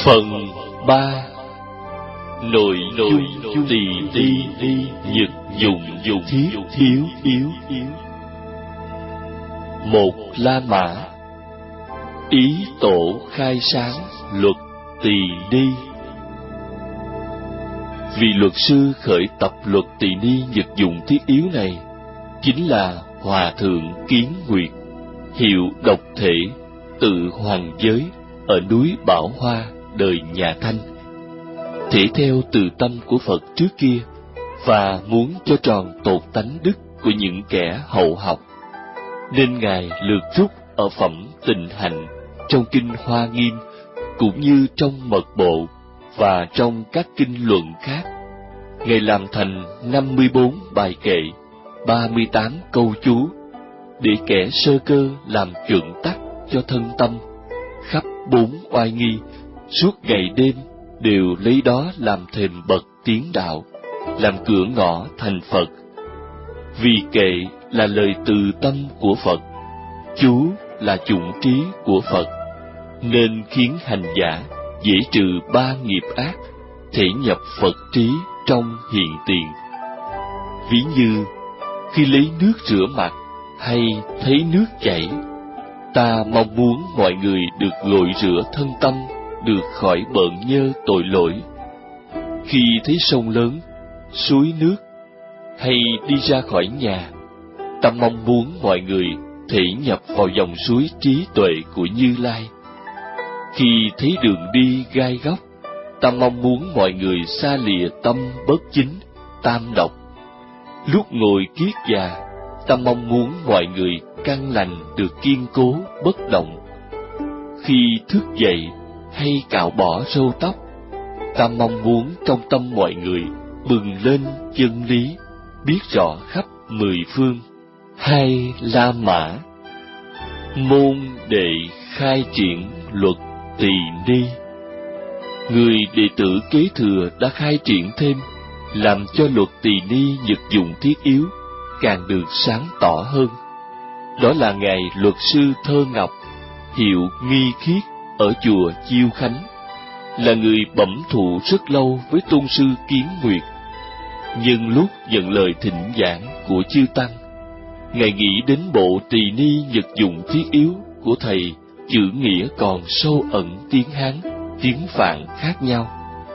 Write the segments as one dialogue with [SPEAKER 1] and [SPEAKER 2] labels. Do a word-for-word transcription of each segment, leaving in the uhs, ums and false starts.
[SPEAKER 1] Phần ba. Nội nội tỳ đi đi nhật dụng dụng thiết yếu yếu yếu. Một La Mã. Ý tổ khai sáng luật tỳ ni. Vị luật sư khởi tập luật tỳ ni nhật dụng thiết yếu này chính là Hòa thượng Kiến Nguyệt, hiệu độc thể, tự hoàng giới, ở núi Bảo Hoa, đời nhà Thanh. Thể theo từ tâm của Phật trước kia, và muốn cho tròn tột tánh đức của những kẻ hậu học, nên Ngài lược rút ở phẩm Tình Hạnh trong kinh Hoa Nghiêm, cũng như trong Mật Bộ và trong các kinh luận khác. Ngài làm thành năm mươi bốn bài kệ, ba mươi tám câu chú, để kẻ sơ cơ làm chuẩn tắc cho thân tâm, khắp bốn oai nghi, suốt ngày đêm đều lấy đó làm thềm bậc tiến đạo, làm cửa ngõ thành Phật. Vì kệ là lời từ tâm của Phật, chú là chủng trí của Phật, nên khiến hành giả dễ trừ ba nghiệp ác, thể nhập Phật trí trong hiện tiền. Ví như khi lấy nước rửa mặt hay thấy nước chảy, ta mong muốn mọi người được gội rửa thân tâm, được khỏi bợn nhơ tội lỗi. Khi thấy sông lớn, suối nước, hay đi ra khỏi nhà, ta mong muốn mọi người thể nhập vào dòng suối trí tuệ của Như Lai. Khi thấy đường đi gai góc, ta mong muốn mọi người xa lìa tâm bất chính, tam độc. Lúc ngồi kiết già, ta mong muốn mọi người căn lành được kiên cố, bất động. Khi thức dậy hay cạo bỏ râu tóc, ta mong muốn trong tâm mọi người bừng lên chân lý, biết rõ khắp mười phương. Hai La Mã. Môn đệ khai triển luật tỳ ni. Người đệ tử kế thừa đã khai triển thêm, làm cho luật tỳ ni nhật dụng thiết yếu càng được sáng tỏ hơn. Đó là Ngài Luật sư Thơ Ngọc, hiệu Nghi Khiết, ở chùa Chiêu Khánh, là người bẩm thụ rất lâu với tôn sư Kiến Nguyệt. Nhưng lúc nhận lời thỉnh giảng của chư tăng, Ngài nghĩ đến bộ tỳ ni nhật dụng thiết yếu của thầy, chữ nghĩa còn sâu ẩn tiếng Hán, tiếng Phạn khác nhau.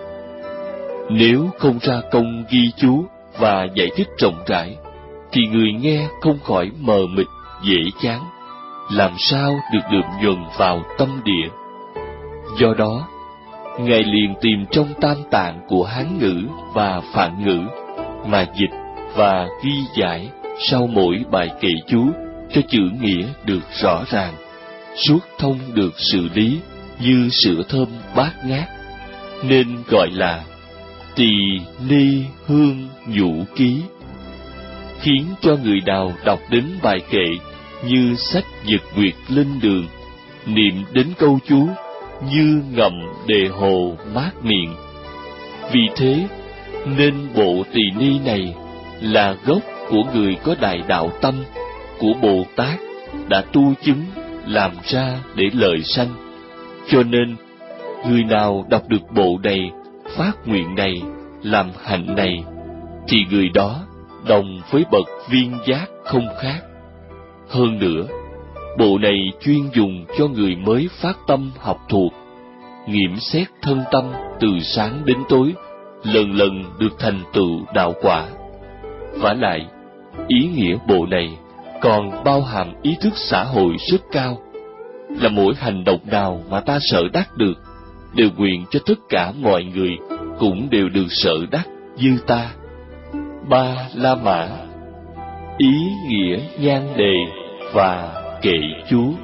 [SPEAKER 1] Nếu không ra công ghi chú và giải thích rộng rãi, thì người nghe không khỏi mờ mịt, dễ chán, làm sao được đượm nhuần vào tâm địa. Do đó, Ngài liền tìm trong tam tạng của Hán ngữ và Phạn ngữ mà dịch và ghi giải sau mỗi bài kệ chú, cho chữ nghĩa được rõ ràng, suốt thông được sự lý như sữa thơm bát ngát, nên gọi là Tỳ Ni Hương Nhũ Ký, khiến cho người nào đọc đến bài kệ như sách Nhật Nguyệt Linh Đường, niệm đến câu chú như ngậm đề hồ mát miệng. Vì thế nên bộ tỳ ni này là gốc của người có đại đạo tâm, của Bồ Tát đã tu chứng làm ra để lợi sanh. Cho nên người nào đọc được bộ này, phát nguyện này, làm hạnh này, thì người đó đồng với bậc viên giác không khác. Hơn nữa, bộ này chuyên dùng cho người mới phát tâm học thuộc, nghiệm xét thân tâm từ sáng đến tối, lần lần được thành tựu đạo quả. Vả lại, ý nghĩa bộ này còn bao hàm ý thức xã hội rất cao, là mỗi hành động nào mà ta sợ đắc được, đều nguyện cho tất cả mọi người cũng đều được sợ đắc như ta. Ba La Mã. Ý nghĩa nhan đề và kệ chú.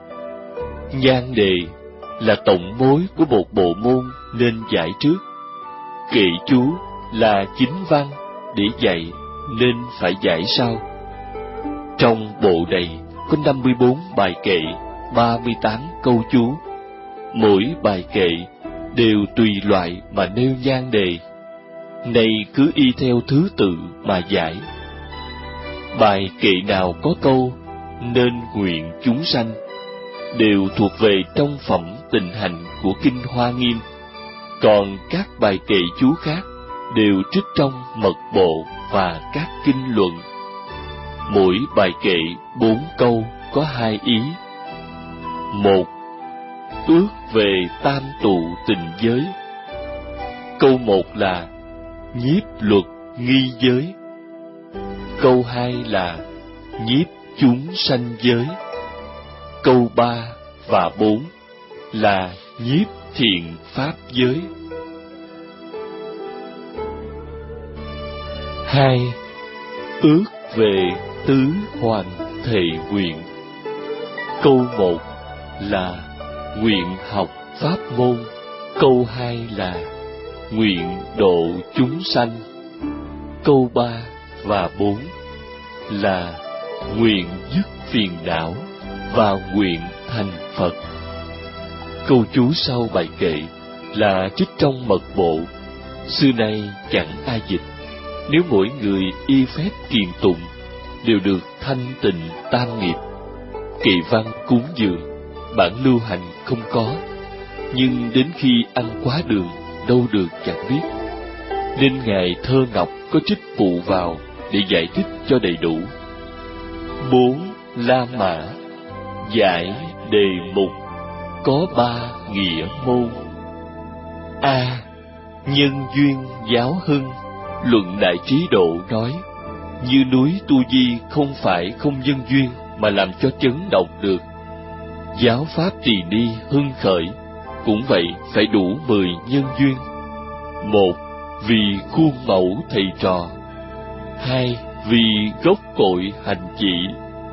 [SPEAKER 1] Nhan đề là tổng mối của một bộ môn nên giải trước. Kệ chú là chính văn để dạy nên phải giải sau. Trong bộ này có năm mươi bốn bài kệ, ba mươi tám câu chú. Mỗi bài kệ đều tùy loại mà nêu nhan đề. Này cứ y theo thứ tự mà giải. Bài kệ nào có câu nên nguyện chúng sanh đều thuộc về trong phẩm Tình Hạnh của kinh Hoa Nghiêm, Còn các bài kệ chú khác đều trích trong mật bộ và các kinh luận. Mỗi bài kệ bốn câu có hai ý. Một, ước về tam tụ tình giới. Câu một là nhiếp luật nghi giới. Câu hai là nhiếp chúng sanh giới. Câu ba và bốn là nhiếp thiện pháp giới. Hai, ước về tứ hoàn thệ nguyện. Câu một là nguyện học pháp môn. Câu hai là nguyện độ chúng sanh. Câu ba và bốn là nguyện dứt phiền não và nguyện thành Phật. Câu chú sau bài kệ là trích trong mật bộ, xưa nay chẳng ai dịch. Nếu mỗi người y phép kiền tụng, đều được thanh tịnh tam nghiệp. Kệ văn cúng dường, bản lưu hành không có, nhưng đến khi ăn quá đường, đâu được chẳng biết. Nên Ngài Thơ Ngọc có trích phụ vào để giải thích cho đầy đủ. Bốn La Mã giải đề mục có ba nghĩa môn. A. Nhân duyên giáo hưng. Luận Đại Trí Độ nói, như núi Tu Di không phải không nhân duyên mà làm cho chấn động được. Giáo pháp Tỳ Ni hưng khởi cũng vậy, phải đủ mười nhân duyên. Một, vì khuôn mẫu thầy trò. Hai, vì gốc cội hành chỉ.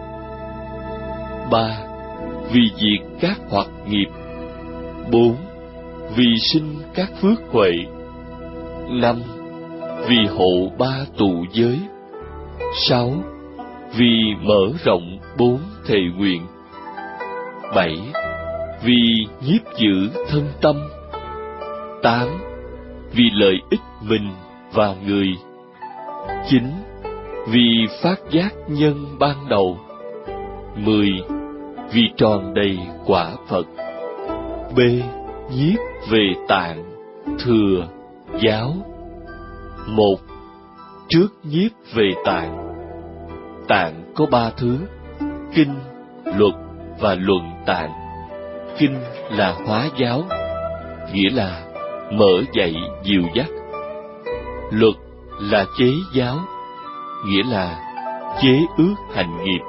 [SPEAKER 1] Ba, vì diệt các hoặc nghiệp. Bốn, vì sinh các phước huệ. Năm, vì hộ ba tụ giới. Sáu, vì mở rộng bốn thệ nguyện. Bảy, vì nhiếp giữ thân tâm. Tám, vì lợi ích mình và người. Chín, vì phát giác nhân ban đầu. Mười, vì tròn đầy quả Phật. B. Nhiếp về tạng, thừa, giáo. Một, trước nhiếp về tạng. Tạng có ba thứ: kinh, luật và luận tạng. Kinh là hóa giáo, nghĩa là mở dạy dìu dắt. Luật là chế giáo, nghĩa là chế ước hành nghiệp.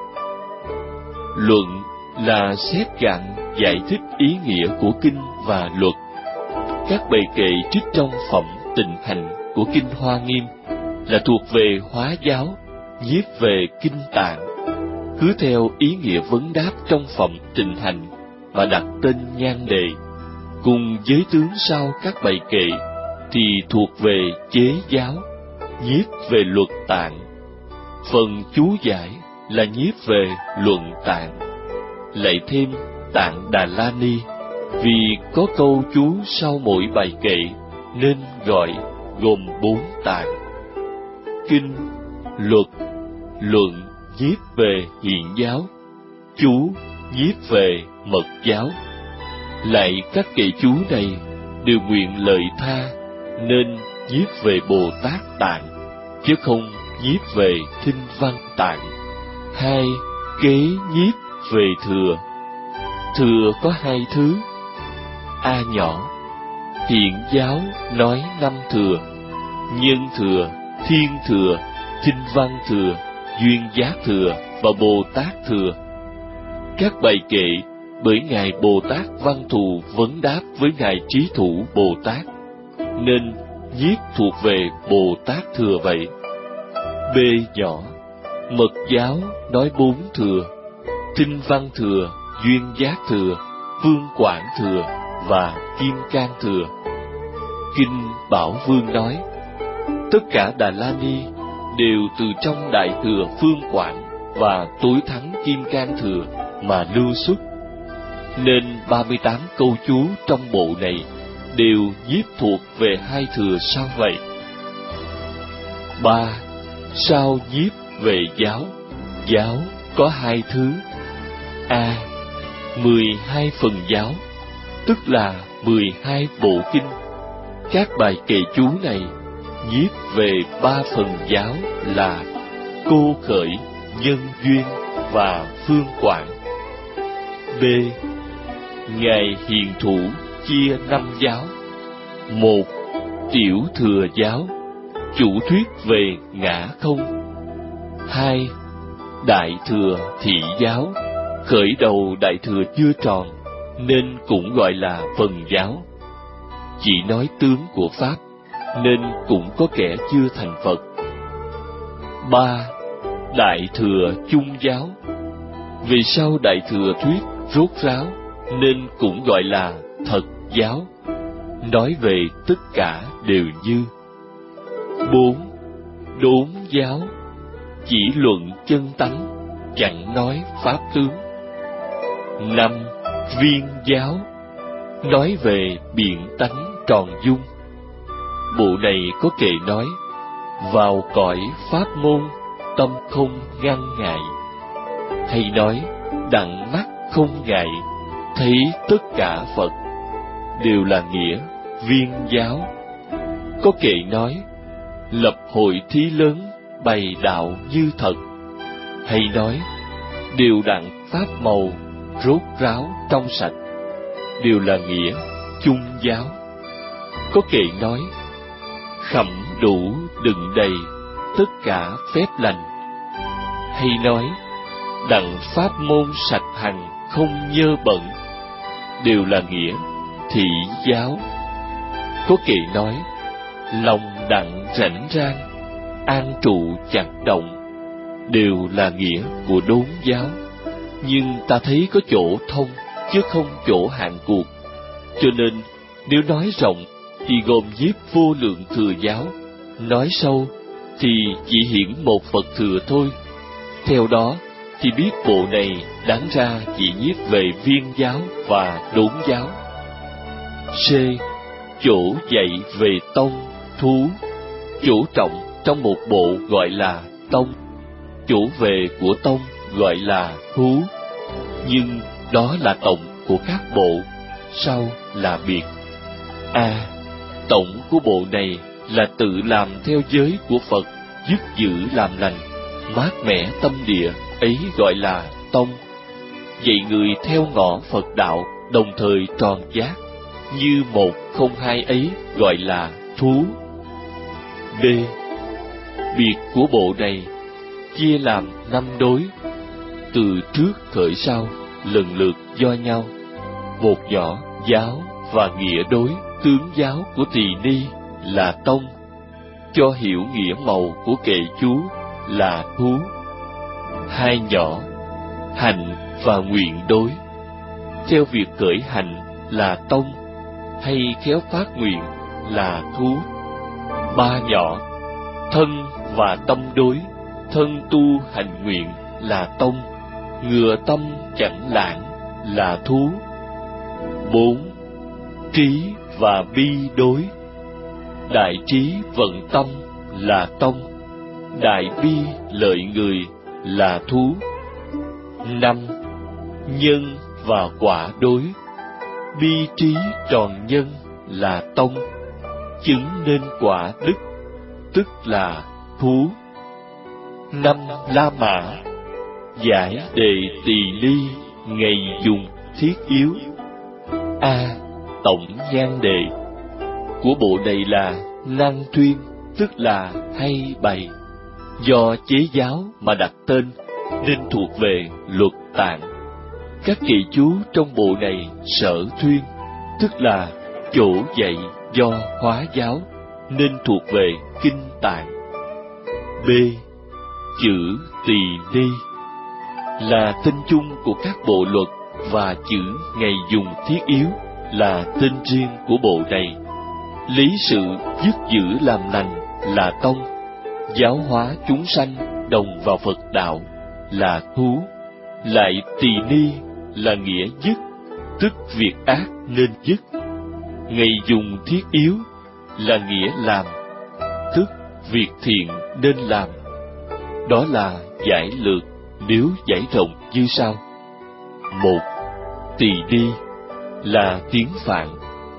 [SPEAKER 1] Luận là xét gạn giải thích ý nghĩa của kinh và luật. Các bài kệ trích trong phẩm Tịnh Hành của kinh Hoa Nghiêm là thuộc về hóa giáo, nhiếp về kinh tạng. Cứ theo ý nghĩa vấn đáp trong phẩm Tịnh Hành mà đặt tên nhan đề, cùng giới tướng sau các bài kệ thì thuộc về chế giáo, nhiếp về luật tạng. Phần chú giải là nhiếp về luận tạng. Lại thêm tạng Đà La Ni, vì có câu chú sau mỗi bài kệ nên gọi gồm bốn tạng: kinh, luật, luận nhiếp về hiện giáo, chú nhiếp về mật giáo. Lại các kệ chú này đều nguyện lợi tha, nên nhiếp về Bồ Tát tạng, chứ không nhiếp về Thinh Văn tạng. Hai, kế nhiếp về thừa. Thừa có hai thứ: A nhỏ, hiện giáo nói năm thừa: nhân thừa, thiên thừa, thinh văn thừa, duyên giác thừa và Bồ Tát thừa. Các bài kệ bởi Ngài Bồ Tát Văn Thù vấn đáp với Ngài Trí Thủ Bồ Tát, nên nhiếp thuộc về Bồ Tát thừa vậy. B nhỏ, mật giáo nói bốn thừa: thinh văn thừa, duyên giác thừa, vương quảng thừa và kim cang thừa. Kinh Bảo Vương nói, tất cả Đà La Ni đều từ trong Đại Thừa Phương Quảng và Tối Thắng Kim Cang Thừa mà lưu xuất, nên ba mươi tám câu chú trong bộ này đều nhiếp thuộc về hai thừa sau vậy. Ba, sao nhiếp về giáo. Giáo có hai thứ: A. mười hai phần giáo, tức là mười hai bộ kinh. Các bài kệ chú này nhiếp về ba phần giáo là cô khởi, nhân duyên và phương quảng. B. Ngài Hiền Thủ chia năm giáo. Một. Tiểu thừa giáo, chủ thuyết về ngã không. Hai. Đại thừa thị giáo, khởi đầu đại thừa chưa tròn, nên cũng gọi là phần giáo. Chỉ nói tướng của Pháp, nên cũng có kẻ chưa thành Phật. Ba. Đại thừa chung giáo, vì sau đại thừa thuyết rốt ráo, nên cũng gọi là thật giáo, nói về tất cả đều như. Bốn. Đốn giáo, chỉ luận chân tánh, chẳng nói pháp tướng. Năm. Viên giáo, nói về biện tánh tròn dung. Bộ này có kệ nói, vào cõi pháp môn, tâm không ngăn ngại. Hay nói, đặng mắt không ngại, thấy tất cả Phật, đều là nghĩa viên giáo. Có kệ nói, lập hội thí lớn, bày đạo như thật. Hay nói, đều đặng pháp màu, rốt ráo trong sạch, đều là nghĩa chung giáo. Có kệ nói, khẩm đủ đựng đầy tất cả phép lành. Hay nói, đặng pháp môn sạch hằng không nhơ bẩn, đều là nghĩa thị giáo. Có kệ nói, lòng đặng rảnh rang, an trụ chặt động, đều là nghĩa của đốn giáo. Nhưng ta thấy có chỗ thông, chứ không chỗ hạn cuộc. Cho nên, nếu nói rộng, thì gồm nhiếp vô lượng thừa giáo. Nói sâu, thì chỉ hiển một Phật thừa thôi. Theo đó, thì biết bộ này đáng ra chỉ nhiếp về viên giáo và đốn giáo. C. Chỗ dạy về tông, thú. Chỗ trọng trong một bộ gọi là tông, chỗ về của tông gọi là thú. Nhưng đó là tổng của các bộ, sau là biệt. A. Tổng của bộ này là tự làm theo giới của Phật, dứt giữ làm lành, mát mẻ tâm địa, ấy gọi là tông. Dạy người theo ngõ Phật đạo, đồng thời tròn giác, như một không hai ấy gọi là thú. B. Biệt của bộ này chia làm năm đối, từ trước khởi sau, lần lượt do nhau. Một nhỏ giáo và nghĩa đối, tướng giáo của tỳ ni là tông, cho hiểu nghĩa màu của kệ chú là thú. Hai nhỏ hành và nguyện đối, theo việc khởi hành là tông, hay khéo phát nguyện là thú. Ba nhỏ thân và tâm đối, thân tu hành nguyện là tông, ngừa tâm chẳng lãng là thú. Bốn. Trí và bi đối, đại trí vận tâm là tông, đại bi lợi người là thú. Năm. Nhân và quả đối, bi trí tròn nhân là tông, chứng nên quả đức, tức là thú. Năm. La mã, giải đề tỳ ly, ngày dùng thiết yếu. A. Tổng nhan đề của bộ này là năng thuyên, tức là hay bày. Do chế giáo mà đặt tên, nên thuộc về luật tạng. Các kệ chú trong bộ này sở thuyên, tức là chỗ dạy do hóa giáo, nên thuộc về kinh tạng. B. Chữ tỳ ni là tên chung của các bộ luật, và chữ ngày dùng thiết yếu là tên riêng của bộ này. Lý sự dứt giữ làm lành là tông, giáo hóa chúng sanh đồng vào Phật đạo là thú. Lại tỳ ni là nghĩa dứt, tức việc ác nên dứt. Ngày dùng thiết yếu là nghĩa làm, tức việc thiện nên làm. Đó là giải lược, nếu giải rộng như sau. Một. Tỳ ni là tiếng Phạn,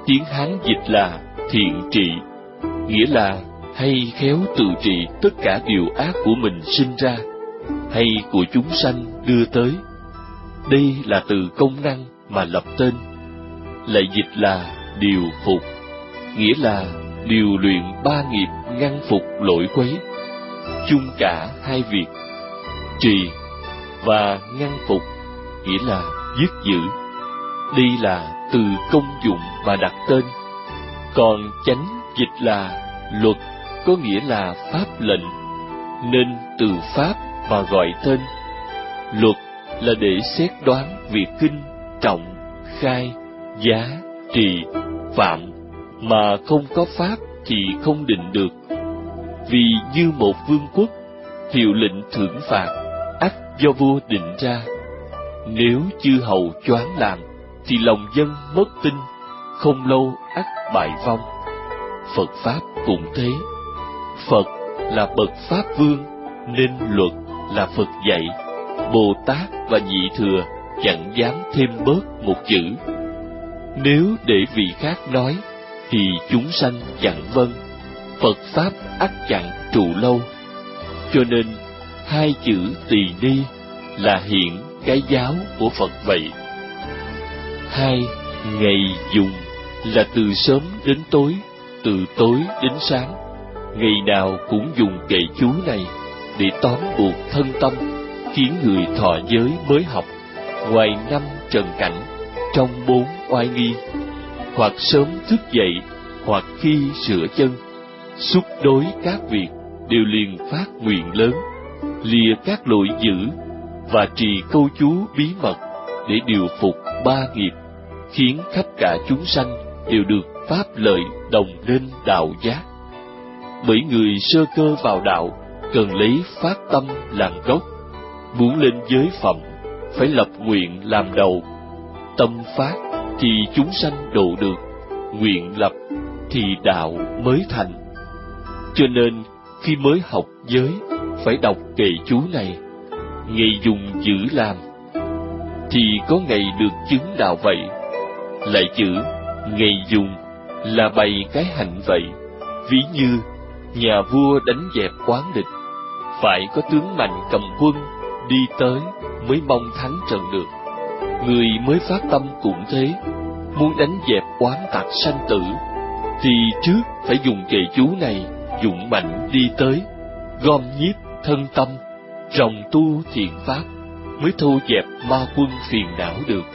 [SPEAKER 1] tiếng Hán dịch là thiện trị, nghĩa là hay khéo tự trị tất cả điều ác của mình sinh ra, hay của chúng sanh đưa tới. Đây là từ công năng mà lập tên. Lại dịch là điều phục, nghĩa là điều luyện ba nghiệp ngăn phục lỗi quấy, chung cả hai việc trì và ngăn phục, nghĩa là dứt giữ. Đây là từ công dụng mà đặt tên. Còn chánh dịch là luật, có nghĩa là pháp lệnh, nên từ pháp mà gọi tên. Luật là để xét đoán việc kinh, trọng, khai, giá, trì, phạm, mà không có pháp thì không định được. Vì như một vương quốc, hiệu lệnh thưởng phạt ắt do vua định ra. Nếu chư hầu choáng làm thì lòng dân mất tin, không lâu ắt bại vong. Phật pháp cũng thế. Phật là bậc pháp vương, nên luật là Phật dạy. Bồ Tát và Nhị Thừa chẳng dám thêm bớt một chữ. Nếu để vị khác nói thì chúng sanh chẳng vâng, Phật pháp ắt chẳng trụ lâu. Cho nên hai chữ tỳ ni là hiện cái giáo của Phật vậy. Hai, ngày dùng là từ sớm đến tối, từ tối đến sáng. Ngày nào cũng dùng kệ chú này để tóm buộc thân tâm, khiến người thọ giới mới học, ngoài năm trần cảnh, trong bốn oai nghi, hoặc sớm thức dậy, hoặc khi sửa chân, xúc đối các việc đều liền phát nguyện lớn, lìa các lỗi dữ và trì câu chú bí mật để điều phục ba nghiệp, khiến khắp cả chúng sanh đều được pháp lợi đồng nên đạo giác. Bởi người sơ cơ vào đạo cần lấy phát tâm làm gốc, muốn lên giới phẩm phải lập nguyện làm đầu. Tâm phát thì chúng sanh độ được, nguyện lập thì đạo mới thành. Cho nên khi mới học giới phải đọc kệ chú này, ngày dùng giữ làm, thì có ngày được chứng đạo vậy. Lại chữ ngày dùng là bày cái hạnh vậy. Ví như nhà vua đánh dẹp quán địch, phải có tướng mạnh cầm quân đi tới mới mong thắng trận được. Người mới phát tâm cũng thế, muốn đánh dẹp quán tặc sanh tử thì trước phải dùng kệ chú này dũng mạnh đi tới, gom nhiếp thân tâm, ròng tu thiện pháp, mới thu dẹp ma quân phiền não được.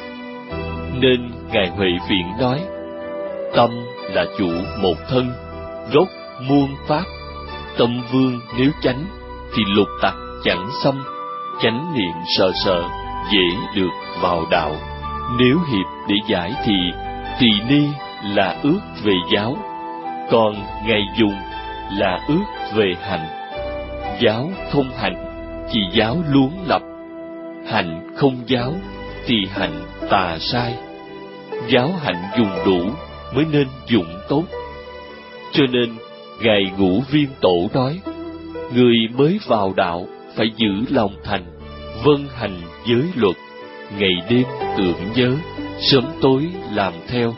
[SPEAKER 1] Nên Ngài Huệ Viện nói, tâm là chủ một thân, gốc muôn pháp. Tâm vương nếu chánh thì lục tặc chẳng xâm, chánh niệm sợ sợ dễ được vào đạo. Nếu hiệp để giải thì tỳ ni là ước về giáo, còn ngày dùng là ước về hành. Giáo không hành thì giáo luống lập, hành không giáo thì hành tà sai. Giáo hạnh dùng đủ mới nên dụng tốt. Cho nên Ngài Ngũ Viên Tổ nói, người mới vào đạo phải giữ lòng thành, vâng hành giới luật, ngày đêm tưởng nhớ, sớm tối làm theo,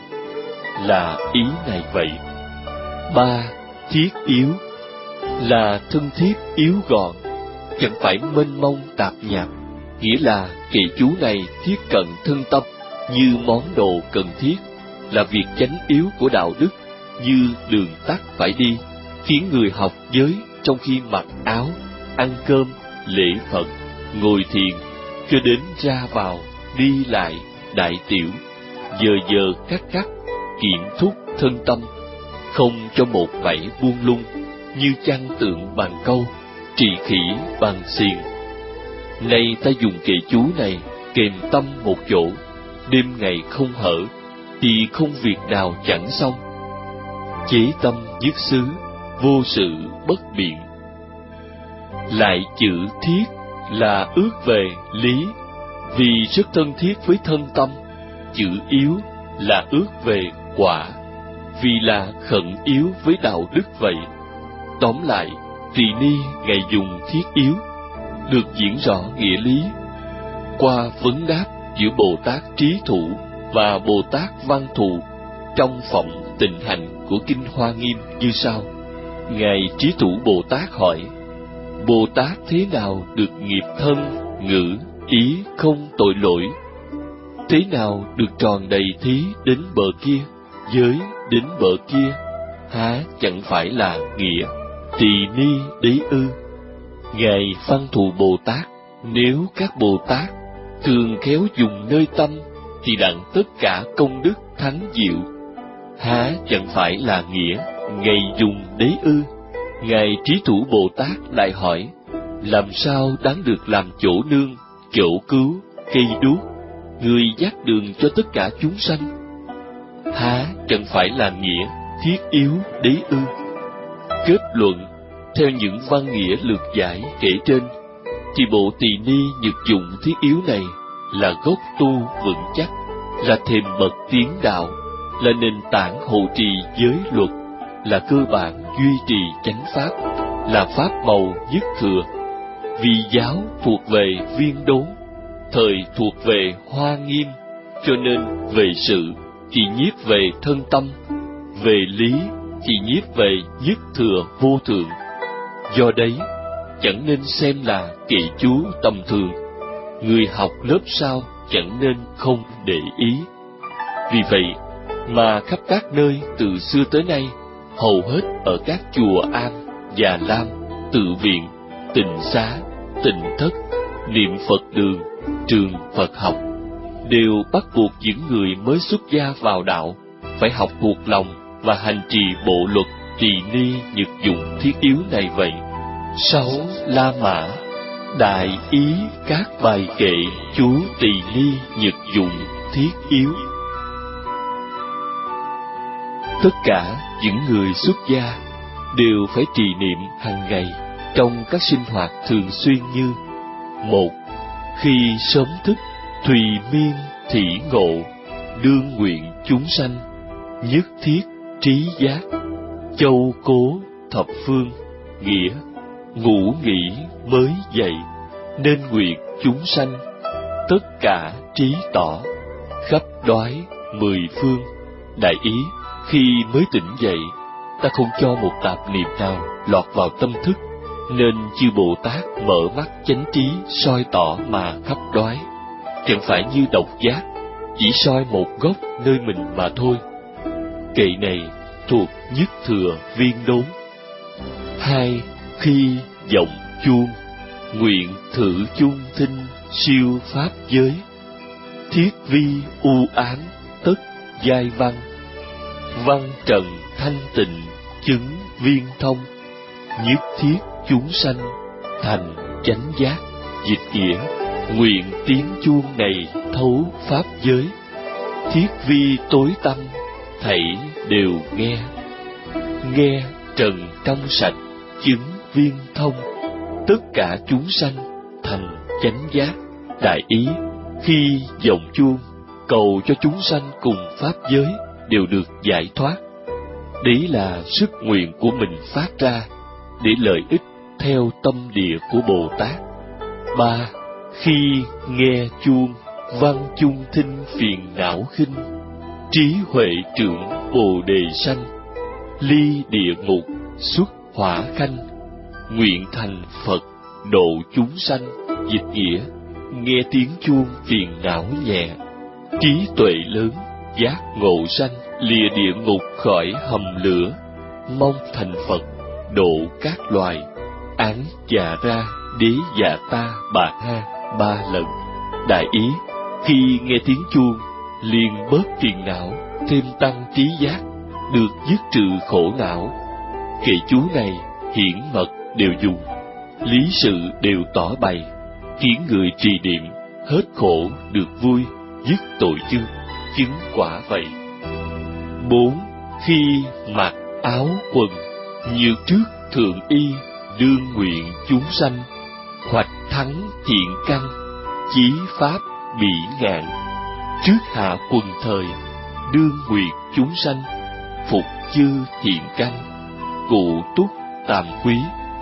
[SPEAKER 1] là ý này vậy. Ba, thiết yếu là thân thiết yếu gọn, chẳng phải mênh mông tạp nhạp, nghĩa là kệ chú này thiết cận thân tâm như món đồ cần thiết, là việc chánh yếu của đạo đức, như đường tắt phải đi, khiến người học giới trong khi mặc áo, ăn cơm, lễ Phật, ngồi thiền, cho đến ra vào, đi lại, đại tiểu, giờ giờ cắt cắt, kiểm thúc thân tâm, không cho một vảy buông lung, như chăn tượng bằng câu, trì khỉ bằng xiềng. Nay ta dùng kệ chú này kèm tâm một chỗ, đêm ngày không hở, thì không việc nào chẳng xong. Chế tâm nhất xứ, vô sự bất biện. Lại chữ thiết là ước về lý, vì rất thân thiết với thân tâm. Chữ yếu là ước về quả, vì là khẩn yếu với đạo đức vậy. Tóm lại, tỳ ni ngày dùng thiết yếu, được diễn rõ nghĩa lý qua vấn đáp giữa Bồ Tát Trí Thủ và Bồ Tát Văn Thù, trong phẩm Tịnh Hạnh của Kinh Hoa Nghiêm như sau. Ngài Trí Thủ Bồ Tát hỏi: Bồ Tát thế nào được nghiệp thân, ngữ, ý không tội lỗi? Thế nào được tròn đầy thí đến bờ kia, giới đến bờ kia? Há chẳng phải là nghĩa tỳ ni đấy ư? Ngài Văn Thù Bồ Tát: Nếu các Bồ Tát thường khéo dùng nơi tâm, thì đặng tất cả công đức thắng diệu. Há chẳng phải là nghĩa ngày dùng đấy ư? Ngài Trí Thủ Bồ Tát lại hỏi: Làm sao đáng được làm chỗ nương, chỗ cứu, cây đuốc, người dắt đường cho tất cả chúng sanh? Há chẳng phải là nghĩa thiết yếu đấy ư? Kết luận, theo những văn nghĩa lược giải kể trên, thì bộ tỳ ni nhược dụng thiết yếu này là gốc tu vững chắc, là thềm bậc tiến đạo, là nền tảng hộ trì giới luật, là cơ bản duy trì chánh pháp, là pháp màu nhất thừa. Vì giáo thuộc về Viên Đốn, thời thuộc về Hoa Nghiêm, cho nên về sự thì nhiếp về thân tâm, về lý thì nhiếp về nhất thừa vô thượng. Do đấy, chẳng nên xem là kệ chú tầm thường, người học lớp sau chẳng nên không để ý. Vì vậy mà khắp các nơi từ xưa tới nay, hầu hết ở các chùa Am, Già Lam, tự viện, tịnh xá, tịnh thất, niệm Phật đường, trường Phật học, đều bắt buộc những người mới xuất gia vào đạo phải học thuộc lòng và hành trì bộ luật tỳ ni nhược dụng thiết yếu này vậy. Sáu La Mã đại ý các bài kệ chú tỳ ni nhược dụng thiết yếu. Tất cả những người xuất gia đều phải trì niệm hàng ngày trong các sinh hoạt thường xuyên như: một, khi sớm thức, thùy miên thị ngộ, đương nguyện chúng sanh, nhất thiết trí giác, châu cố thập phương, nghĩa ngủ nghỉ mới dậy, nên nguyện chúng sanh, tất cả trí tỏ, khắp đoái mười phương. Đại ý, khi mới tỉnh dậy, ta không cho một tạp niệm nào lọt vào tâm thức, nên chư Bồ Tát mở mắt chánh trí soi tỏ mà khắp đoái. Chẳng phải như độc giác, chỉ soi một góc nơi mình mà thôi. Kệ này thuộc nhất thừa Viên Đốn. Hai, khi vọng chuông, nguyện thử chung thinh siêu pháp giới, thiết vi u ám tất giai văn, văn trần thanh tịnh chứng viên thông, nhất thiết chúng sanh thành chánh giác. Dịch nghĩa, nguyện tiếng chuông này thấu pháp giới, thiết vi tối tâm thảy đều nghe, nghe trần trong sạch chứng viên thông, tất cả chúng sanh thành chánh giác. Đại ý, khi vọng chuông cầu cho chúng sanh cùng pháp giới đều được giải thoát. Đấy là sức nguyện của mình phát ra để lợi ích theo tâm địa của Bồ Tát. Ba, khi nghe chuông, văn chung thinh phiền não khinh, trí huệ trưởng bồ đề sanh, ly địa ngục xuất hỏa khanh, nguyện thành Phật độ chúng sanh. Dịch nghĩa, nghe tiếng chuông phiền não nhẹ, trí tuệ lớn, giác ngộ sanh, lìa địa ngục khỏi hầm lửa, mong thành Phật độ các loài. Án già ra đế già ta bà ha ba lần. Đại ý, khi nghe tiếng chuông liền bớt phiền não, thêm tăng trí giác, được dứt trừ khổ não. Kệ chú này hiển mật đều dùng, lý sự đều tỏ bày, khiến người trì niệm hết khổ được vui, dứt tội chương, chứng quả vậy. Bốn, khi mặc áo quần, nhược trước thượng y, đương nguyện chúng sanh, hoạch thắng thiện căn, chí pháp bỉ ngạn, trước hạ quần thời, đương nguyện chúng sanh, phục chư thiện căn, cụ túc tam quý.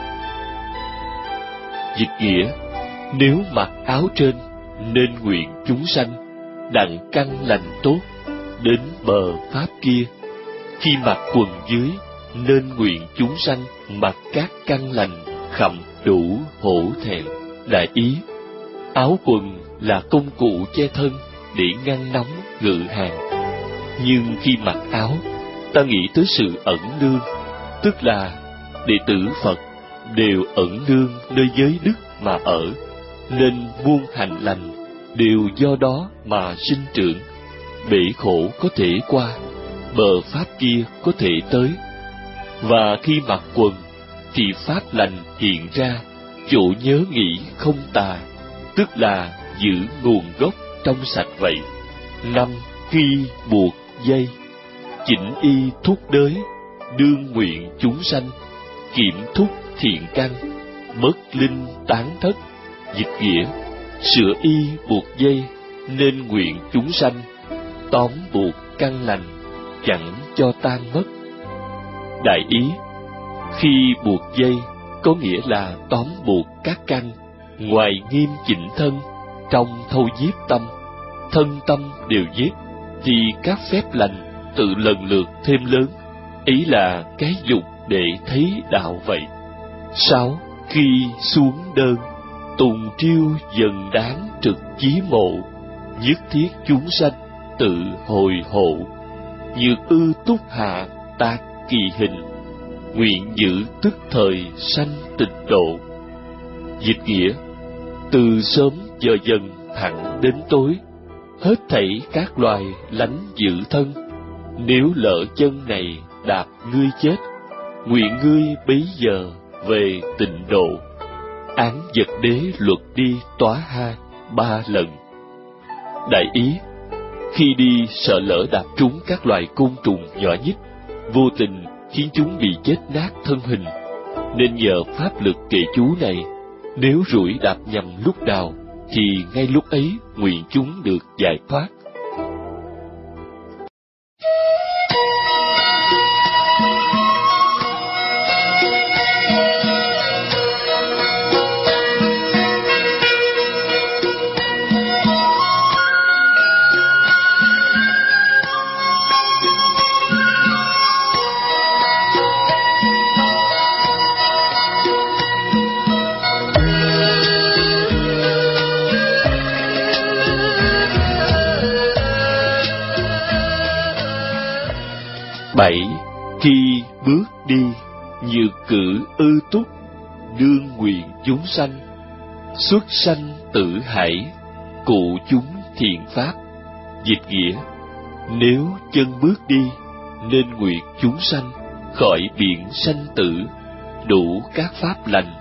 [SPEAKER 1] Dịch nghĩa, nếu mặc áo trên nên nguyện chúng sanh đặng căn lành tốt, đến bờ pháp kia. Khi mặc quần dưới, nên nguyện chúng sanh mặc các căn lành, khẩm đủ hổ thẹn. Đại ý, áo quần là công cụ che thân để ngăn nóng ngự hàng. Nhưng khi mặc áo, ta nghĩ tới sự ẩn nương, tức là đệ tử Phật đều ẩn nương nơi giới đức mà ở, nên muôn hành lành đều do đó mà sinh trưởng. Bể khổ có thể qua, bờ pháp kia có thể tới. Và khi mặc quần, thì pháp lành hiện ra, chỗ nhớ nghĩ không tà, tức là giữ nguồn gốc trong sạch vậy. Năm, khi buộc dây, chỉnh y thúc đới, đương nguyện chúng sanh, kiểm thúc thiện căn, bất linh tán thất. Dịch nghĩa, sửa y buộc dây, nên nguyện chúng sanh, tóm buộc căn lành, chẳng cho tan mất. Đại ý, khi buộc dây có nghĩa là tóm buộc các căn, ngoài nghiêm chỉnh thân, trong thâu nhiếp tâm, thân tâm đều nhiếp, thì các phép lành tự lần lượt thêm lớn. Ý là cái dục để thấy đạo vậy. Sáu, khi xuống đơn, tùng triêu dần đáng trực chí mộ, nhất thiết chúng sanh tự hồi hộ, nhược ư túc hạ tác kỳ hình, nguyện giữ tức thời sanh tịnh độ. Dịch nghĩa, từ sớm giờ dần thẳng đến tối, hết thảy các loài lánh giữ thân. Nếu lỡ chân này đạp ngươi chết, nguyện ngươi bấy giờ về tịnh độ. Án vật đế luật đi tóa ha ba lần. Đại ý, khi đi sợ lỡ đạp trúng các loài côn trùng nhỏ nhất, vô tình khiến chúng bị chết nát thân hình, nên nhờ pháp lực kệ chú này, nếu rủi đạp nhầm lúc nào, thì ngay lúc ấy nguyện chúng được giải thoát. Bảy, khi bước đi, nhược cử ư túc, đương nguyện chúng sanh, xuất sanh tử hải, cụ chúng thiện pháp. Dịch nghĩa, nếu chân bước đi, nên nguyện chúng sanh khỏi biển sanh tử, đủ các pháp lành.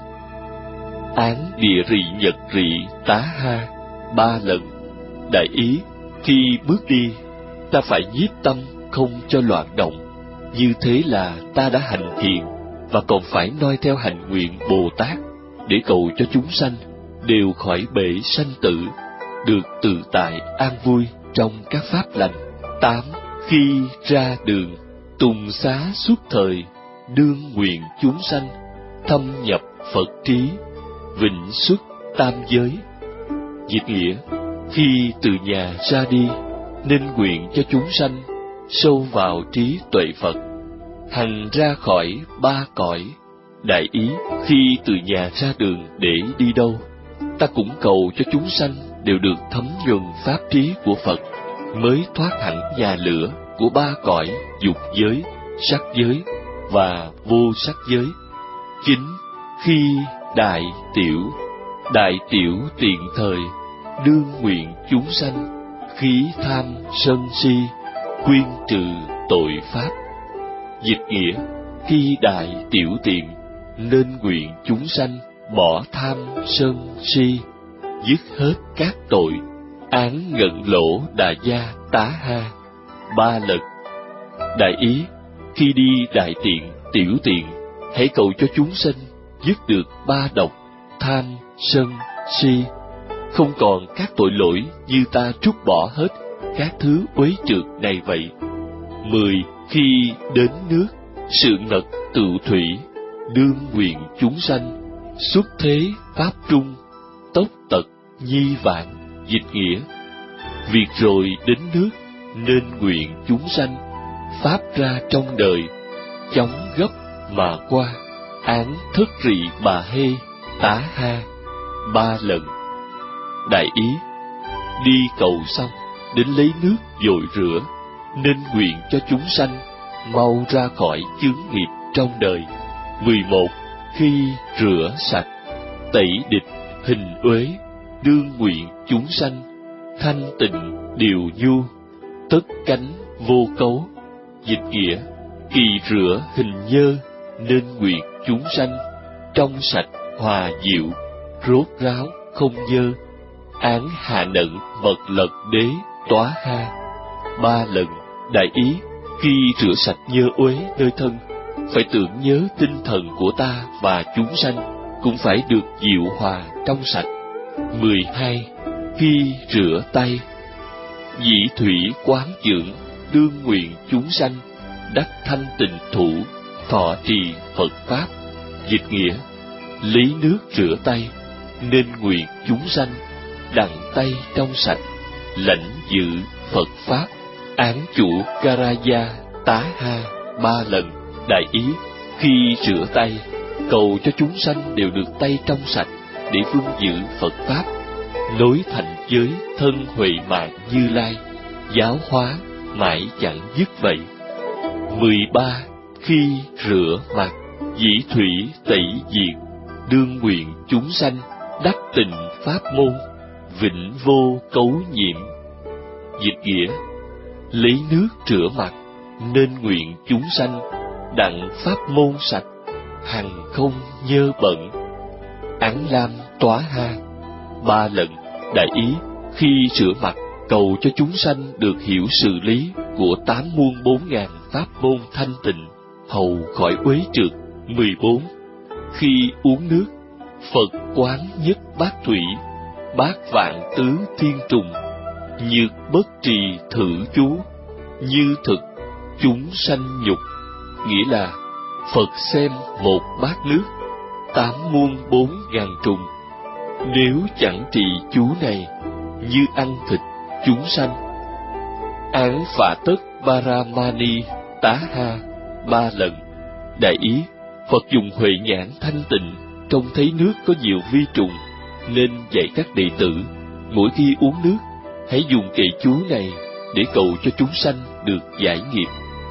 [SPEAKER 1] Án địa rị nhật rị tá ha ba lần. Đại ý, khi bước đi, ta phải nhiếp tâm không cho loạn động. Như thế là ta đã hành thiện, và còn phải noi theo hành nguyện Bồ Tát, để cầu cho chúng sanh đều khỏi bể sanh tử, được tự tại an vui trong các pháp lành. Tám, khi ra đường, tùng xá suốt thời, đương nguyện chúng sanh thâm nhập Phật trí, vịnh xuất tam giới. Dịch nghĩa, khi từ nhà ra đi, nên nguyện cho chúng sanh sâu vào trí tuệ Phật, hằng ra khỏi ba cõi. Đại ý, khi từ nhà ra đường để đi đâu, ta cũng cầu cho chúng sanh đều được thấm nhuần pháp trí của Phật, mới thoát hẳn nhà lửa của ba cõi dục giới, sắc giới và vô sắc giới. Chính khi đại tiểu, đại tiểu tiện thời, đương nguyện chúng sanh khí tham sân si, khuyên trừ tội pháp. Dịch nghĩa, khi đại tiểu tiện, nên nguyện chúng sanh bỏ tham sân si, dứt hết các tội. Án ngận lỗ đà gia tá ha ba lần. Đại ý, khi đi đại tiện, tiểu tiện, hãy cầu cho chúng sanh dứt được ba độc tham sân si, không còn các tội lỗi như ta trút bỏ hết các thứ uế trượt này vậy. Mười, khi đến nước, sự ngật tự thủy, đương nguyện chúng sanh xuất thế pháp trung, tốc tật nhi vạn. Dịch nghĩa, việc rồi đến nước nên nguyện chúng sanh pháp ra trong đời, chóng gấp mà qua. Án thất rị bà hê tá ha ba lần. Đại ý, đi cầu xong đến lấy nước dội rửa, nên nguyện cho chúng sanh mau ra khỏi chướng nghiệp trong đời. Mười một. Khi rửa sạch, tẩy địch hình uế, đương nguyện chúng sanh thanh tịnh điều nhu, tất cánh vô cấu. Dịch nghĩa, kỳ rửa hình nhơ, nên nguyện chúng sanh trong sạch hòa diệu, rốt ráo không nhơ. Án hạ nận mật lật đế tóa ha ba lần. Đại ý, khi rửa sạch nhơ uế nơi thân, phải tưởng nhớ tinh thần của ta và chúng sanh cũng phải được dịu hòa trong sạch. Mười hai. Khi rửa tay, dĩ thủy quán dưỡng, đương nguyện chúng sanh đắc thanh tịnh thủ, thọ trì Phật pháp. Dịch nghĩa, lấy nước rửa tay, nên nguyện chúng sanh đặng tay trong sạch, lãnh dự Phật pháp. Án chủ Karaya tá ha ba lần. Đại ý, khi rửa tay, cầu cho chúng sanh đều được tay trong sạch để vun giữ Phật pháp, nối thành giới thân huệ mạng Như Lai, giáo hóa mãi chẳng dứt vậy. Mười ba. Khi rửa mặt, dĩ thủy tẩy diệt, đương nguyện chúng sanh đắc tịnh pháp môn, vĩnh vô cấu nhiễm. Dịch nghĩa, lấy nước rửa mặt, nên nguyện chúng sanh đặng pháp môn sạch, hằng không nhơ bẩn. Án lam tóa ha ba lần. Đại ý, khi rửa mặt, cầu cho chúng sanh được hiểu sự lý của tám muôn bốn ngàn pháp môn thanh tịnh, hầu khỏi uế trượt. Mười bốn. Khi uống nước, Phật quán nhất bát thủy, bát vạn tứ thiên trùng, nhược bất trì thử chú, như thực chúng sanh nhục. Nghĩa là Phật xem một bát nước, tám muôn bốn ngàn trùng, nếu chẳng trì chú này, như ăn thịt chúng sanh. Án phạ tất Paramani tá ha ba lần. Đại ý, Phật dùng huệ nhãn thanh tịnh, trông thấy nước có nhiều vi trùng, nên dạy các đệ tử mỗi khi uống nước, hãy dùng kệ chú này để cầu cho chúng sanh được giải nghiệp.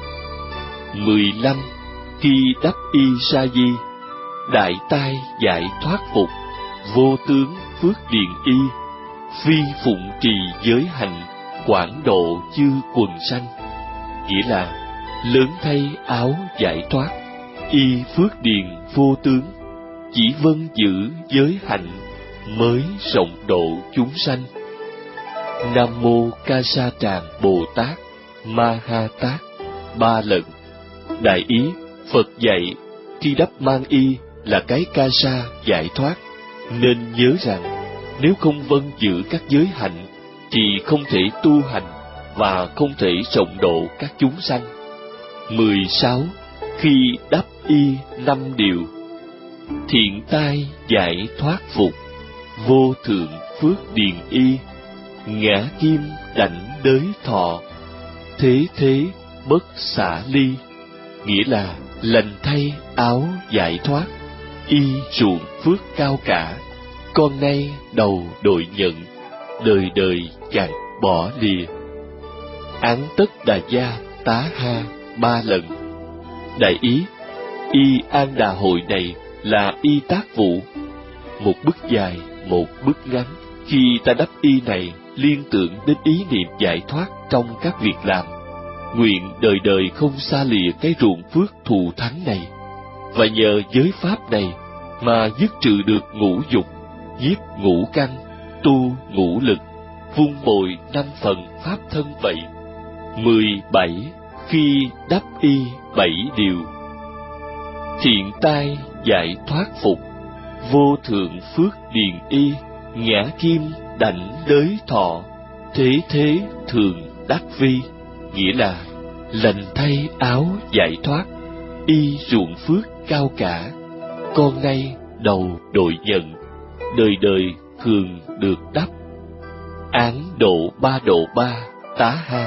[SPEAKER 1] Mười lăm. Khi đắp y sa di, đại tai giải thoát phục, vô tướng phước điền y, phi phụng trì giới hạnh, quảng độ chư quần sanh. Nghĩa là lớn thay áo giải thoát, y phước điền vô tướng, chỉ vâng giữ giới hạnh, mới rộng độ chúng sanh. Nam mô Ca Sa Tràng Bồ Tát Ma Ha Tát ba lần. Đại ý, Phật dạy khi đắp mang y là cái ca sa giải thoát, nên nhớ rằng nếu không vâng giữ các giới hạnh thì không thể tu hành và không thể rộng độ các chúng sanh. Mười sáu. Khi đắp y năm điều, thiện tai giải thoát phục, vô thượng phước điền y, ngã kim đảnh đới thọ, thế thế bất xả ly. Nghĩa là lành thay áo giải thoát, y ruộng phước cao cả, con nay đầu đội nhận, đời đời chẳng bỏ lìa. Án tất đà gia tá ha ba lần. Đại ý, y an đà hội này là y tác vụ, một bức dài, một bức ngắn. Khi ta đắp y này, liên tưởng đến ý niệm giải thoát trong các việc làm, nguyện đời đời không xa lìa cái ruộng phước thù thắng này, và nhờ giới pháp này mà dứt trừ được ngũ dục, giết ngũ căn, tu ngũ lực, vun bồi năm phần pháp thân vậy. Mười bảy. Khi đắp y bảy điều, thiện tai giải thoát phục, vô thượng phước điền y, ngã kim đảnh đới thọ, thế thế thường đắc vi. Nghĩa là lành thay áo giải thoát, y ruộng phước cao cả, con nay đầu đội nhận, đời đời thường được đắp. Án độ ba độ ba tá ha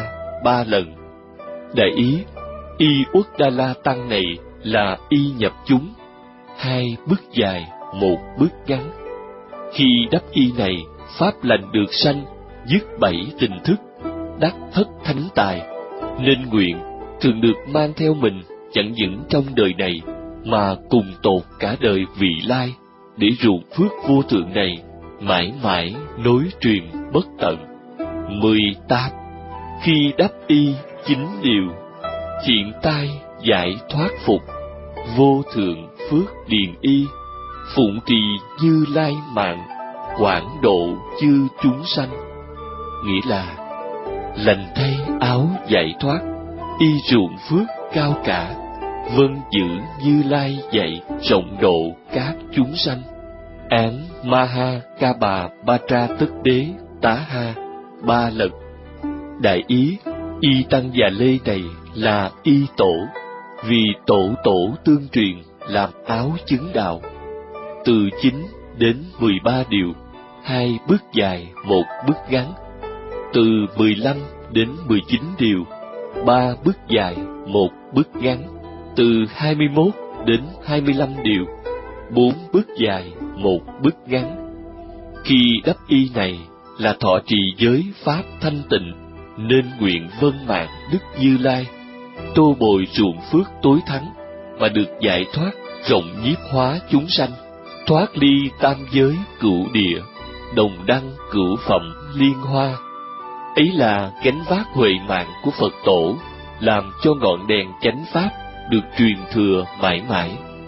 [SPEAKER 1] ba lần. Đại ý, Y Uất Đa La Tăng này là y nhập chúng, hai bước dài, một bước ngắn. Khi đắp y này, pháp lành được sanh, dứt bảy tình thức, đắc thất thánh tài, nên nguyện thường được mang theo mình chẳng những trong đời này, mà cùng tột cả đời vị lai, để ruộng phước vô thượng này mãi mãi nối truyền bất tận. Mười tám. Khi đắp y chín điều, hiện tai giải thoát phục, vô thượng phước điền y, phụng trì Như Lai mạng, quảng độ chư chúng sanh. Nghĩa là lành thay áo giải thoát, y ruộng phước cao cả, vâng giữ Như Lai dạy rộng độ các chúng sanh. Án Maha Ca Bà Ba Tra Tất Đế Tá Ha ba lần. Đại ý, y tăng già lê này là y tổ, vì tổ tổ tương truyền làm áo chứng đạo. Từ chín đến mười ba điều, hai bước dài, một bước ngắn. Từ mười lăm đến mười chín điều, ba bước dài, một bước ngắn. Từ hai mươi mốt đến hai mươi lăm điều, bốn bước dài, một bước ngắn. Khi đắp y này là thọ trì giới pháp thanh tịnh, nên nguyện vâng mạng Đức Như Lai, tô bồi ruộng phước tối thắng, mà được giải thoát rộng nhiếp hóa chúng sanh, thoát ly tam giới cửu địa, đồng đăng cửu phẩm liên hoa. Ấy là gánh vác huệ mạng của Phật tổ, làm cho ngọn đèn chánh pháp được truyền thừa mãi mãi.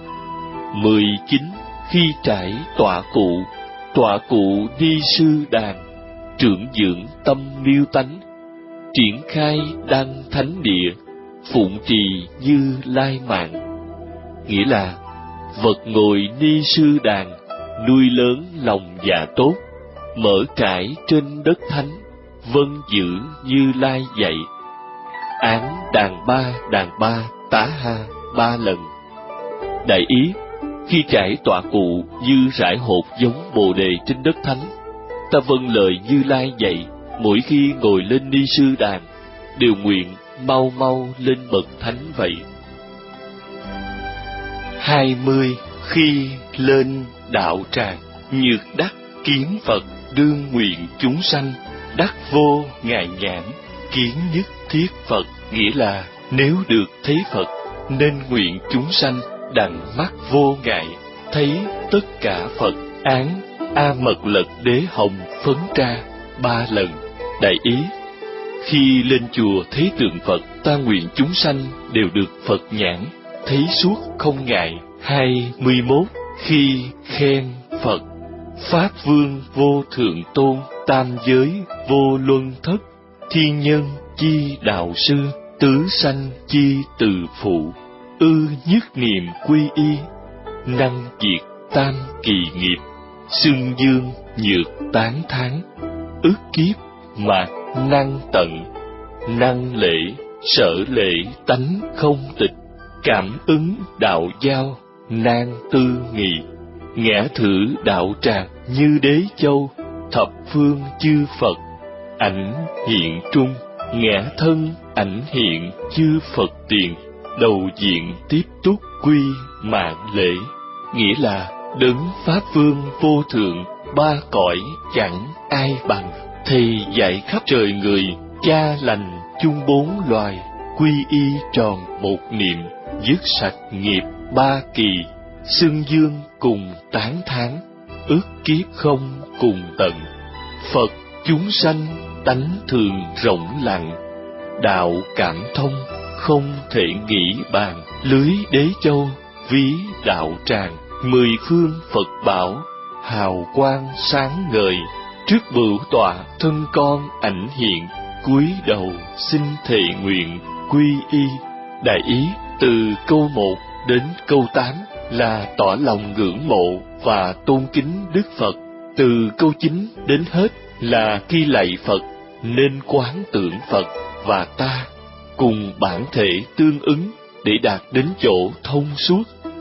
[SPEAKER 1] Mười chín. Khi trải tọa cụ, tọa cụ ni sư đàn, trưởng dưỡng tâm miêu tánh, triển khai đăng thánh địa, phụng trì Như Lai mạng. Nghĩa là vật ngồi ni sư đàn, nuôi lớn lòng dạ tốt, mở trải trên đất thánh, vâng giữ Như Lai dạy. Án đàn ba đàn ba tá ha ba lần. Đại ý, khi trải tọa cụ như rải hột giống bồ đề trên đất thánh, ta vâng lời Như Lai dạy, mỗi khi ngồi lên ni sư đàn, đều nguyện mau mau lên bậc thánh vậy. Hai mươi. Khi lên đạo tràng, nhược đắc kiến Phật, đương nguyện chúng sanh, đắc vô ngại nhãn, kiến nhất thiết Phật. Nghĩa là nếu được thấy Phật, nên nguyện chúng sanh đặng mắt vô ngại, thấy tất cả Phật. Án A Mật Lật Đế Hồng Phấn Tra ba lần. Đại ý, khi lên chùa thấy tượng Phật, ta nguyện chúng sanh đều được Phật nhãn, thấy suốt không ngại. Hai mươi mốt. Khi khen Phật, Pháp Vương vô thượng tôn, tam giới vô luân thất, thiên nhân chi đạo sư, tứ sanh chi từ phụ, ư nhất niệm quy y, năng diệt tam kỳ nghiệp, xưng dương nhược tán thán, ức kiếp mạt năng tận, năng lễ sở lễ tánh không tịch, cảm ứng đạo giao nan tư nghị, ngã thử đạo tràng như đế châu, thập phương chư Phật ảnh hiện trung, ngã thân ảnh hiện chư Phật tiền, đầu diện tiếp túc quy mạng lễ. Nghĩa là đấng Pháp Vương vô thượng, ba cõi chẳng ai bằng, thì dạy khắp trời người, cha lành chung bốn loài, quy y tròn một niệm, dứt sạch nghiệp ba kỳ, xưng dương cùng tán thán, ước kiếp không cùng tận. Phật chúng sanh tánh thường rộng lặng, đạo cảm thông không thể nghĩ bàn, lưới đế châu ví đạo tràng, mười phương Phật bảo hào quang sáng ngời, trước bửu tọa thân con ảnh hiện, cúi đầu xin thệ nguyện quy y. Đại ý, từ câu một đến câu tám là tỏ lòng ngưỡng mộ và tôn kính Đức Phật. Từ câu chín đến hết là khi lạy Phật, nên quán tưởng Phật và ta cùng bản thể tương ứng để đạt đến chỗ thông suốt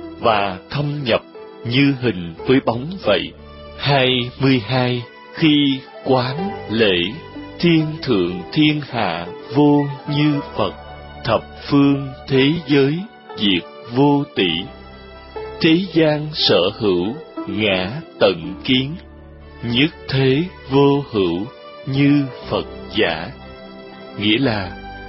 [SPEAKER 1] và thâm nhập như hình với bóng vậy. Hai mươi hai. Khi quán lễ Thiên thượng thiên hạ vô như Phật, thập phương thế giới diệt vô tỷ. Thế gian sở hữu ngã tận kiến, nhất thế vô hữu như Phật giả. Nghĩa là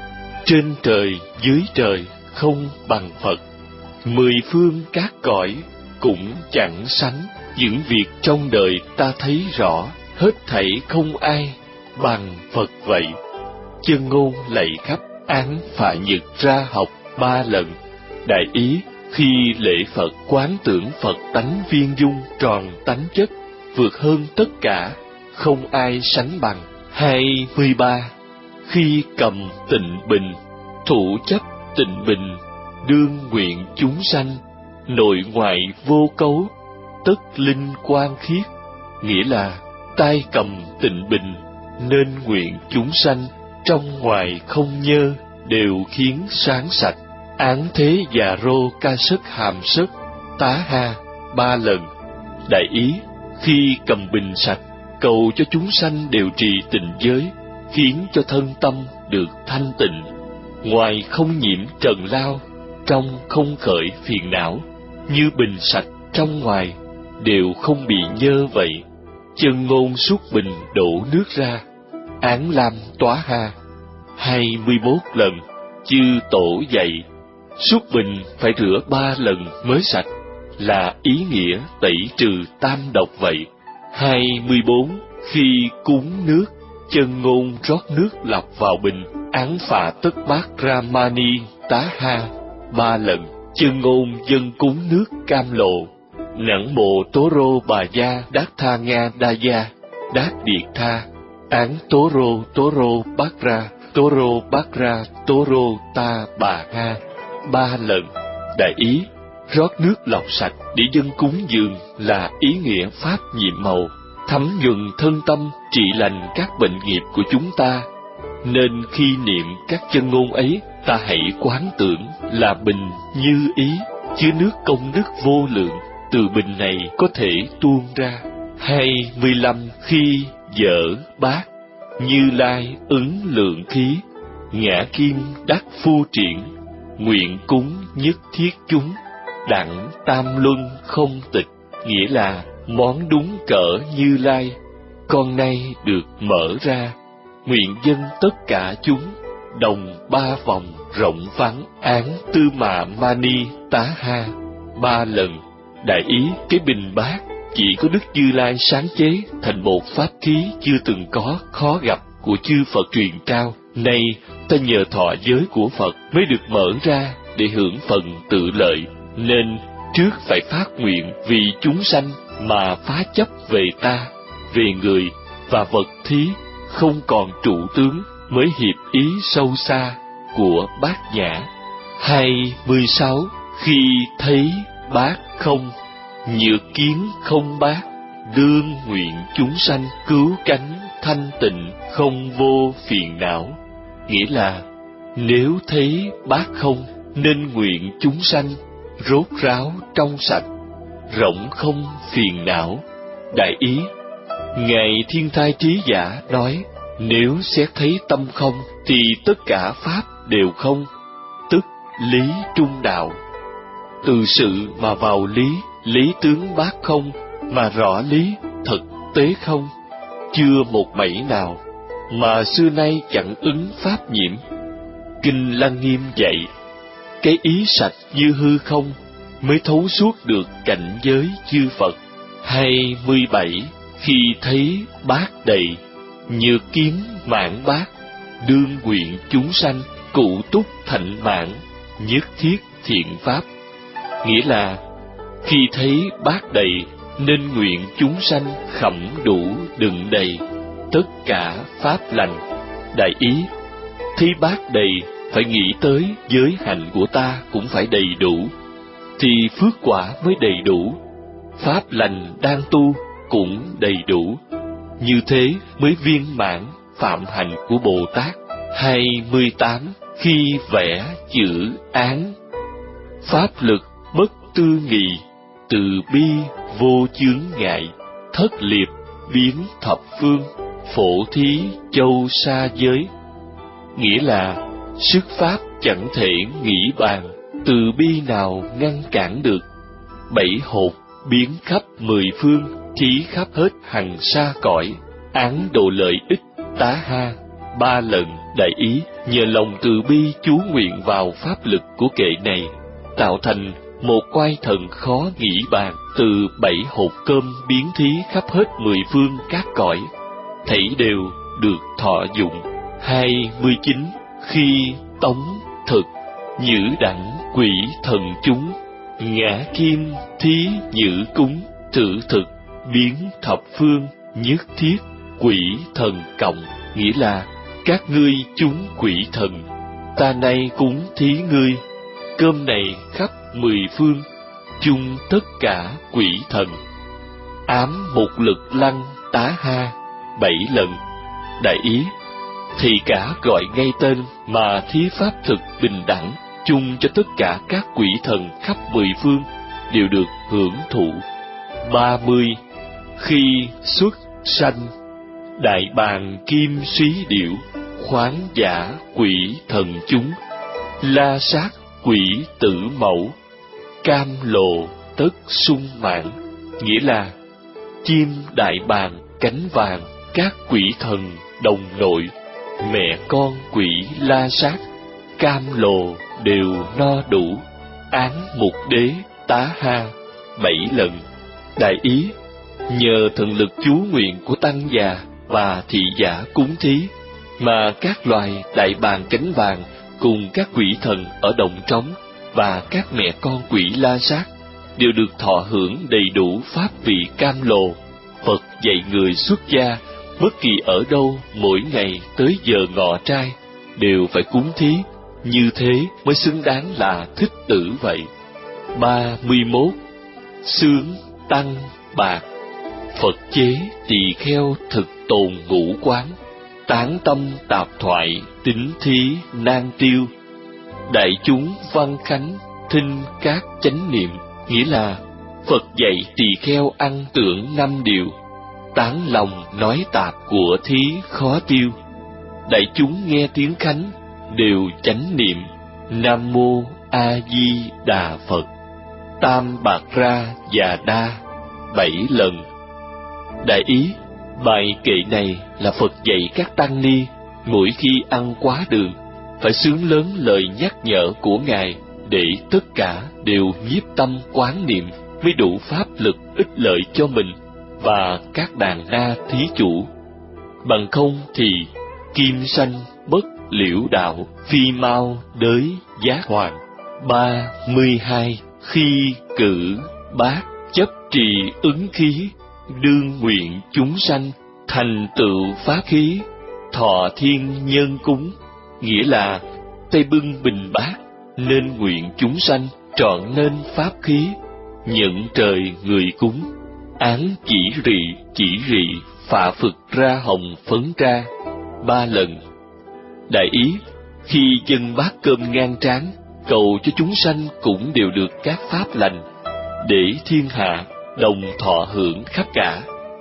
[SPEAKER 1] trên trời dưới trời không bằng Phật, mười phương các cõi cũng chẳng sánh. Những việc trong đời ta thấy rõ, hết thảy không ai bằng Phật vậy. Chân ngôn lạy khắp án Phạ Nhật ra học ba lần. Đại ý, khi lễ Phật quán tưởng Phật tánh viên dung tròn tánh chất, vượt hơn tất cả, không ai sánh bằng. Hai mươi ba. Khi cầm tịnh bình, thủ chấp tịnh bình, đương nguyện chúng sanh, nội ngoại vô cấu, tất linh quang khiết. Nghĩa là tay cầm tịnh bình, nên nguyện chúng sanh, trong ngoài không nhơ, đều khiến sáng sạch. Án thế già rô ca sất hàm sất, tá ha, ba lần. Đại ý, khi cầm bình sạch, cầu cho chúng sanh đều trì tịnh giới, khiến cho thân tâm được thanh tịnh. Ngoài không nhiễm trần lao, trong không khởi phiền não, như bình sạch trong ngoài đều không bị nhơ vậy. Chân ngôn suốt bình đổ nước ra, án lam tóa ha, hai mươi mốt lần. Chư tổ dạy, suốt bình phải rửa ba lần mới sạch, là ý nghĩa tẩy trừ tam độc vậy. Hai mươi bốn. Khi cúng nước, chân ngôn rót nước lọc vào bình, án phạ tất bát Ramani tá ha, ba lần. Chân ngôn dân cúng nước cam lộ, nẵng mộ tố rô bà gia đát tha nga đa gia, đát điệt tha, án tố rô tố rô bát ra, tố rô bát ra tố rô ta bà ha, ba lần. Đại ý, rót nước lọc sạch để dân cúng dường là ý nghĩa pháp nhiệm màu, thấm nhuần thân tâm, trị lành các bệnh nghiệp của chúng ta. Nên khi niệm các chân ngôn ấy, ta hãy quán tưởng là bình như ý, chứa nước công đức vô lượng, từ bình này có thể tuôn ra. Hai mươi lăm. Khi dở bát, Như Lai ứng lượng khí, ngã kim đắc phu triển, nguyện cúng nhất thiết chúng, đặng tam luân không tịch. Nghĩa là món đúng cỡ Như Lai, con nay được mở ra, nguyện dân tất cả chúng, đồng ba vòng rộng vắng, án tư mạ mani tá ha, ba lần. Đại ý, cái bình bát chỉ có Đức Như Lai sáng chế thành một pháp khí chưa từng có, khó gặp của chư Phật truyền trao. Nay ta nhờ thọ giới của Phật mới được mở ra để hưởng phần tự lợi, nên trước phải phát nguyện vì chúng sanh mà phá chấp về ta, về người và vật thí, không còn trụ tướng, mới hiệp ý sâu xa của Bát Nhã. Hai mươi sáu. Khi thấy bát không, nhược kiến không bát, đương nguyện chúng sanh cứu cánh thanh tịnh, không vô phiền não. Nghĩa là nếu thấy bát không, nên nguyện chúng sanh rốt ráo trong sạch, rộng không phiền não. Đại ý, Ngài Thiên Thai Trí Giả nói, nếu xét thấy tâm không, thì tất cả pháp đều không, tức lý trung đạo. Từ sự mà vào lý, lý tướng bát không, mà rõ lý thực tế không, chưa một mảy nào, mà xưa nay chẳng ứng pháp nhiễm. Kinh Lăng Nghiêm dạy, cái ý sạch như hư không, mới thấu suốt được cảnh giới chư Phật. Hai mươi bảy. Khi thấy bát đầy, nhược kiến mãn bát, đương nguyện chúng sanh cụ túc thạnh mãn, nhất thiết thiện pháp. Nghĩa là khi thấy bát đầy, nên nguyện chúng sanh khẩm đủ đựng đầy tất cả pháp lành. Đại ý, thấy bát đầy phải nghĩ tới giới hạnh của ta cũng phải đầy đủ, thì phước quả mới đầy đủ, pháp lành đang tu cũng đầy đủ. Như thế mới viên mãn phạm hạnh của Bồ Tát. Hai mươi tám. Khi vẽ chữ án, pháp lực bất tư nghị, từ bi vô chướng ngại, thất liệt biến thập phương, phổ thí châu sa giới, nghĩa là sức pháp chẳng thể nghĩ bàn, từ bi nào ngăn cản được. Bảy hột biến khắp mười phương, thí khắp hết hằng sa cõi, án độ lợi ích tá ha. Ba lần đại ý, nhờ lòng từ bi chú nguyện vào pháp lực của kệ này, tạo thành một oai thần khó nghĩ bàn, từ bảy hột cơm biến thí khắp hết mười phương các cõi, thảy đều được thọ dụng. Hai mươi chín khi tống thực nhữ đẳng quỷ thần chúng, ngã kim thí nhữ cúng, thử thực biến thập phương, nhất thiết quỷ thần cộng, nghĩa là các ngươi chúng quỷ thần, ta nay cúng thí ngươi, cơm này khắp mười phương, chung tất cả quỷ thần. Ám một lực lăng tá ha bảy lần, đại ý thì cả gọi ngay tên mà thí pháp thực bình đẳng, chung cho tất cả các quỷ thần khắp mười phương đều được hưởng thụ. Ba mươi khi xuất sanh, đại bàng kim xí điểu, khoáng giả quỷ thần chúng, la sát quỷ tử mẫu, cam lồ tất sung mãn, nghĩa là chim đại bàng cánh vàng, các quỷ thần đồng nội, mẹ con quỷ la sát, cam lồ đều no đủ, án mục đế tá ha bảy lần. Đại ý, nhờ thần lực chú nguyện của tăng già và thị giả cúng thí, mà các loài đại bàng cánh vàng cùng các quỷ thần ở đồng trống và các mẹ con quỷ la sát đều được thọ hưởng đầy đủ pháp vị cam lồ. Phật dạy người xuất gia bất kỳ ở đâu mỗi ngày tới giờ ngọ trai đều phải cúng thí, như thế mới xứng đáng là thích tử vậy. Ba mươi mốt xướng tăng bạc, Phật chế tỳ kheo thực tồn ngũ quán, tán tâm tạp thoại tính thí nan tiêu, đại chúng văn khánh thinh các chánh niệm, nghĩa là Phật dạy tỳ kheo ăn tưởng năm điều, tán lòng nói tạp của thí khó tiêu, đại chúng nghe tiếng khánh đều chánh niệm Nam Mô A Di Đà Phật. Tam bạc ra và đa bảy lần. Đại ý, bài kệ này là Phật dạy các tăng ni mỗi khi ăn quá đường phải xướng lớn lời nhắc nhở của Ngài, để tất cả đều nhiếp tâm quán niệm mới đủ pháp lực ích lợi cho mình và các đàn na thí chủ. Bằng không thì kim sanh bất liễu đạo, phi mau đới giác hoàng. Ba mươi hai khi cử bát chấp trì ứng khí, đương nguyện chúng sanh thành tựu pháp khí, thọ thiên nhân cúng, nghĩa là tay bưng bình bát nên nguyện chúng sanh trọn nên pháp khí, nhận trời người cúng, án chỉ rị chỉ rị phạ phực ra hồng phấn ra ba lần. Đại ý, khi dâng bát cơm ngang trán cầu cho chúng sanh cũng đều được các pháp lành, để thiên hạ đồng thọ hưởng khắp cả.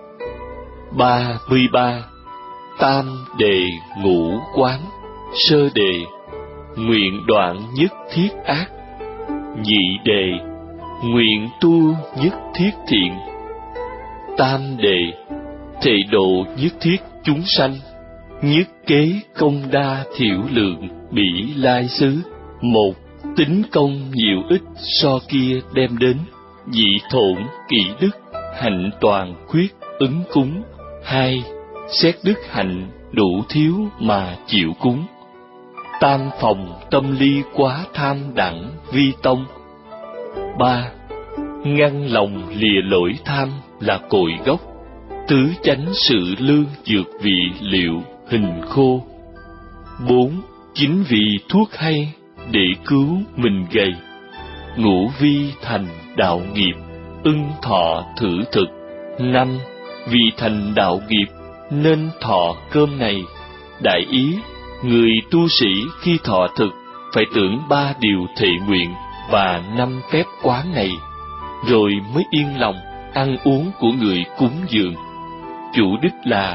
[SPEAKER 1] Ba mươi ba tam đề ngũ quán, sơ đề nguyện đoạn nhất thiết ác, nhị đề nguyện tu nhất thiết thiện, tam đề thệ độ nhất thiết chúng sanh, nhất kế công đa thiểu lượng bỉ lai xứ. Một, tính công nhiều ít so kia đem đến, dị thổn kỹ đức hạnh toàn khuyết ứng cúng. Hai, xét đức hạnh đủ thiếu mà chịu cúng. Tam phòng tâm ly quá tham đẳng vi tông. Ba, ngăn lòng lìa lỗi tham là cội gốc, tứ chánh sự lương dược vị liệu hình khô. Bốn, chính vì thuốc hay để cứu mình gầy. Ngũ vi thành đạo nghiệp, ưng thọ thử thực. Năm, vì thành đạo nghiệp nên thọ cơm này. Đại ý, người tu sĩ khi thọ thực phải tưởng ba điều thệ nguyện và năm phép quán này, rồi mới yên lòng ăn uống của người cúng dường. Chủ đích là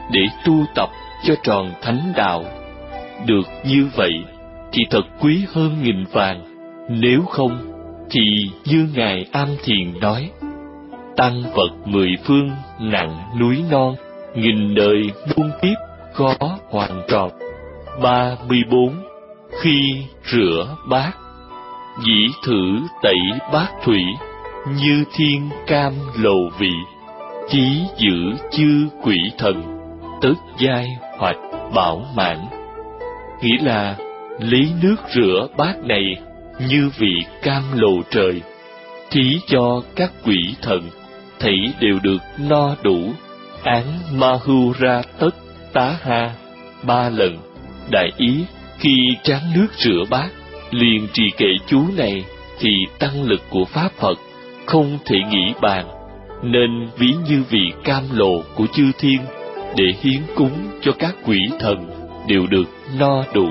[SPEAKER 1] để tu tập cho tròn thánh đạo. Được như vậy thì thật quý hơn nghìn vàng, nếu không thì như Ngài Am Thiền nói: tăng vật mười phương nặng núi non, nghìn đời muôn kiếp khó hoàn tròn. Ba mươi bốn. Khi rửa bát, dĩ thử tẩy bát thủy, như thiên cam lầu vị, chí giữ chư quỷ thần, tất giai hoạch bảo mãn. Nghĩa là lấy nước rửa bát này như vị cam lồ trời, thí cho các quỷ thần, thảy đều được no đủ. Án Mahura tất tá ha ba lần. Đại ý, khi tráng nước rửa bát, liền trì kệ chú này, thì tăng lực của Pháp Phật không thể nghĩ bàn, nên ví như vị cam lồ của chư thiên, để hiến cúng cho các quỷ thần đều được no đủ.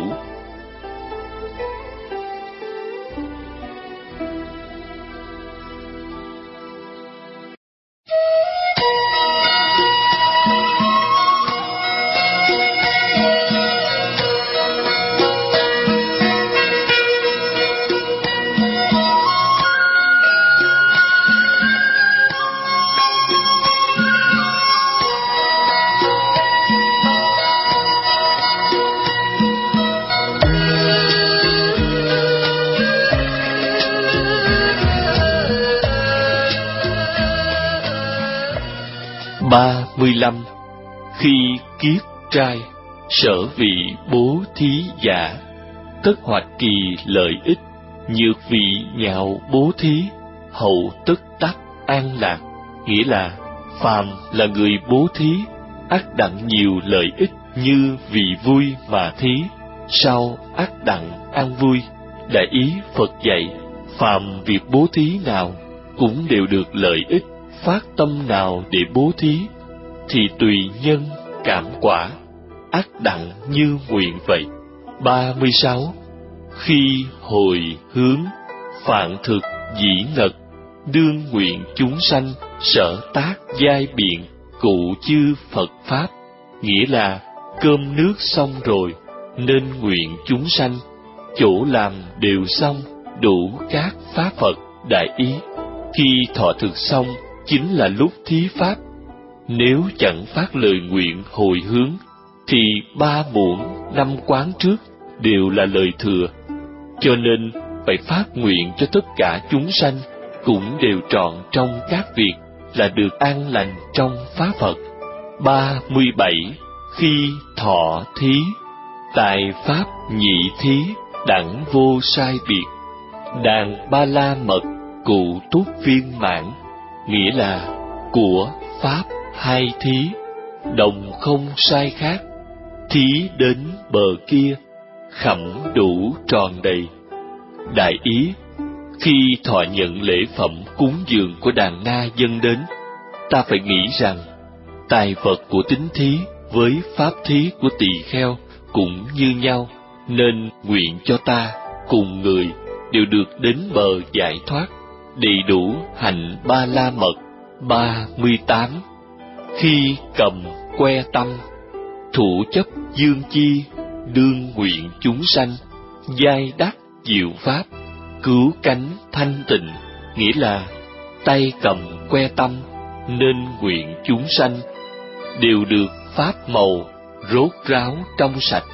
[SPEAKER 1] Ba mươi lăm. Khi kiết trai, sở vị bố thí giả, tất hoạch kỳ lợi ích, nhược vị nhạo bố thí, hậu tất tắc an lạc. Nghĩa là phàm là người bố thí, ắt đặng nhiều lợi ích như vì vui mà thí, sau ắt đặng an vui. Đại ý Phật dạy, phàm việc bố thí nào cũng đều được lợi ích, phát tâm nào để bố thí thì tùy nhân cảm quả, ắt đặng như nguyện vậy. Ba mươi sáu. Khi hồi hướng, phạn thực dĩ ngật, đương nguyện chúng sanh, sở tác giai biện, cụ chư Phật Pháp. Nghĩa là cơm nước xong rồi, nên nguyện chúng sanh, chỗ làm đều xong, đủ các Pháp Phật. Đại ý, khi thọ thực xong chính là lúc thí Pháp. Nếu chẳng phát lời nguyện hồi hướng, thì ba muỗng năm quán trước đều là lời thừa. Cho nên phải phát nguyện cho tất cả chúng sanh cũng đều trọn trong các việc, là được an lành trong Pháp Phật. Ba mươi bảy. Khi thọ thí, tại Pháp nhị thí, đẳng vô sai biệt, đàn ba la mật, cụ túc viên mãn. Nghĩa là của Pháp hai thí, đồng không sai khác, thí đến bờ kia, khẩm đủ tròn đầy. Đại ý, khi thọ nhận lễ phẩm cúng dường của đàn na dâng đến, ta phải nghĩ rằng tài vật của tín thí với pháp thí của tỳ kheo cũng như nhau, nên nguyện cho ta cùng người đều được đến bờ giải thoát, đầy đủ hạnh ba la mật. Ba mươi tám. Khi cầm que tâm, thủ chấp dương chi, đương nguyện chúng sanh, giai đắc diệu pháp, cứu cánh thanh tịnh. Nghĩa là tay cầm que tâm, nên nguyện chúng sanh đều được pháp màu, rốt ráo trong sạch.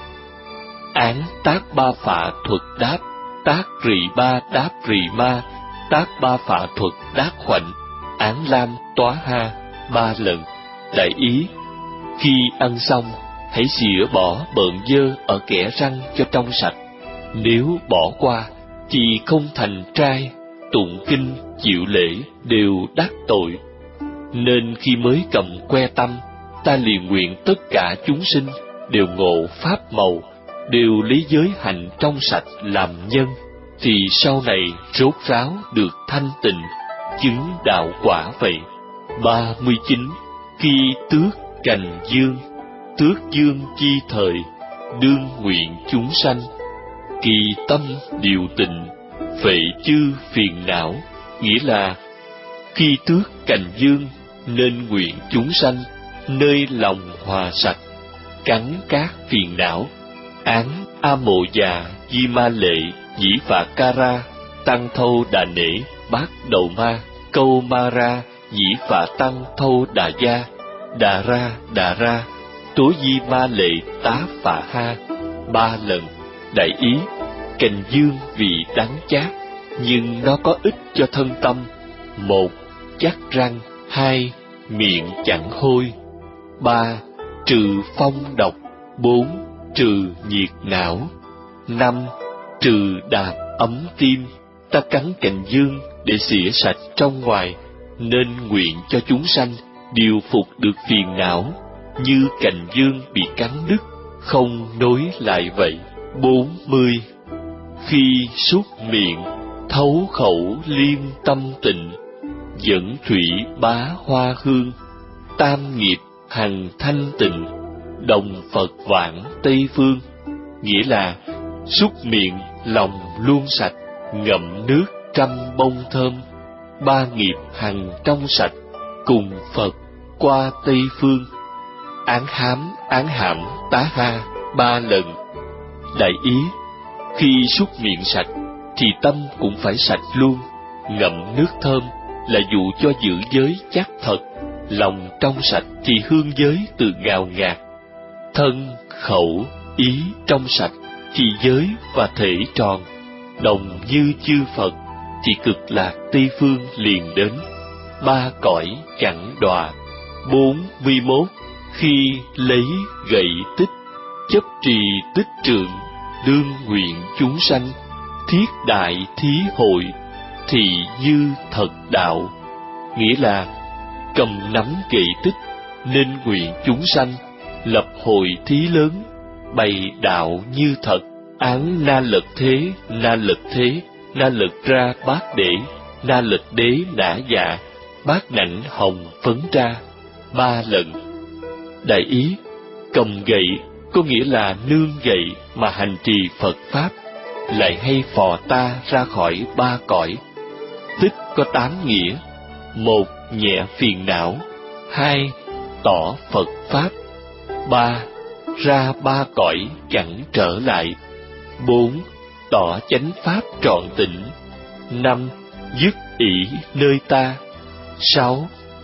[SPEAKER 1] Án tác ba phạ thuật đáp, tác rì ba đáp rì ma, tác ba phạ thuật đáp khoảnh, án lam tóa ha ba lần. Đại ý, khi ăn xong, hãy xỉa bỏ bợn dơ ở kẽ răng cho trong sạch. Nếu bỏ qua, thì không thành trai, tụng kinh, chịu lễ đều đắc tội. Nên khi mới cầm que tâm, ta liền nguyện tất cả chúng sinh đều ngộ pháp màu, đều lấy giới hạnh trong sạch làm nhân, thì sau này rốt ráo được thanh tịnh, chứng đạo quả vậy. Ba mươi chín. Khi tước cành dương, tước dương chi thời, đương nguyện chúng sanh, kỳ tâm điều tịnh, phệ chư phiền não. Nghĩa là khi tước cành dương, nên nguyện chúng sanh nơi lòng hòa sạch, cắn cát phiền não. Án A Mộ Già Di Ma Lệ Dĩ Phạ Ca Ra Tăng Thâu Đà Nể Bát Đầu Ma Câu Ma Ra Dĩ Phạ Tăng Thâu Đà Gia Đà Ra Đà Ra Tố Di Ma Lệ Tá Phạ Ha ba lần. Đại ý, cành dương vị đắng chát, nhưng nó có ích cho thân tâm. Một, chắc răng. Hai, miệng chẳng hôi. Ba, trừ phong độc. Bốn, trừ nhiệt não. Năm, trừ đạp ấm tim. Ta cắn cành dương để xỉa sạch trong ngoài, nên nguyện cho chúng sanh điều phục được phiền não, như cành dương bị cắn đứt, không nối lại vậy. Bốn mươi. Khi súc miệng, thấu khẩu liêm tâm tịnh, dẫn thủy bá hoa hương, tam nghiệp hằng thanh tịnh, đồng Phật vãng Tây phương. Nghĩa là súc miệng lòng luôn sạch, ngậm nước trăm bông thơm, ba nghiệp hằng trong sạch, cùng Phật qua Tây phương. Án hám án hãm tá ha ba lần. Đại ý, khi súc miệng sạch thì tâm cũng phải sạch luôn. Ngậm nước thơm là dụ cho giữ giới chắc thật. Lòng trong sạch thì hương giới từ ngào ngạt. Thân, khẩu, ý trong sạch thì giới và thể tròn, đồng như chư Phật thì cực lạc Tây phương liền đến. Ba cõi chẳng đọa. Bốn mươi mốt. Khi lấy gậy tích, chấp trì tích trượng, đương nguyện chúng sanh, thiết đại thí hội, thì như thật đạo. Nghĩa là cầm nắm gậy tích, nên nguyện chúng sanh, lập hội thí lớn, bày đạo như thật. Án na lật thế, na lật thế, na lật ra bát để, na lật đế nã dạ, bát nảnh hồng phấn ra ba lần. Đại ý, cầm gậy có nghĩa là nương gậy mà hành trì Phật Pháp, lại hay phò ta ra khỏi ba cõi. Tích có tám nghĩa: một, nhẹ phiền não; hai, tỏ Phật Pháp; ba, ra ba cõi chẳng trở lại; bốn, tỏ chánh Pháp trọn tịnh; năm, dứt ỷ nơi ta; sáu,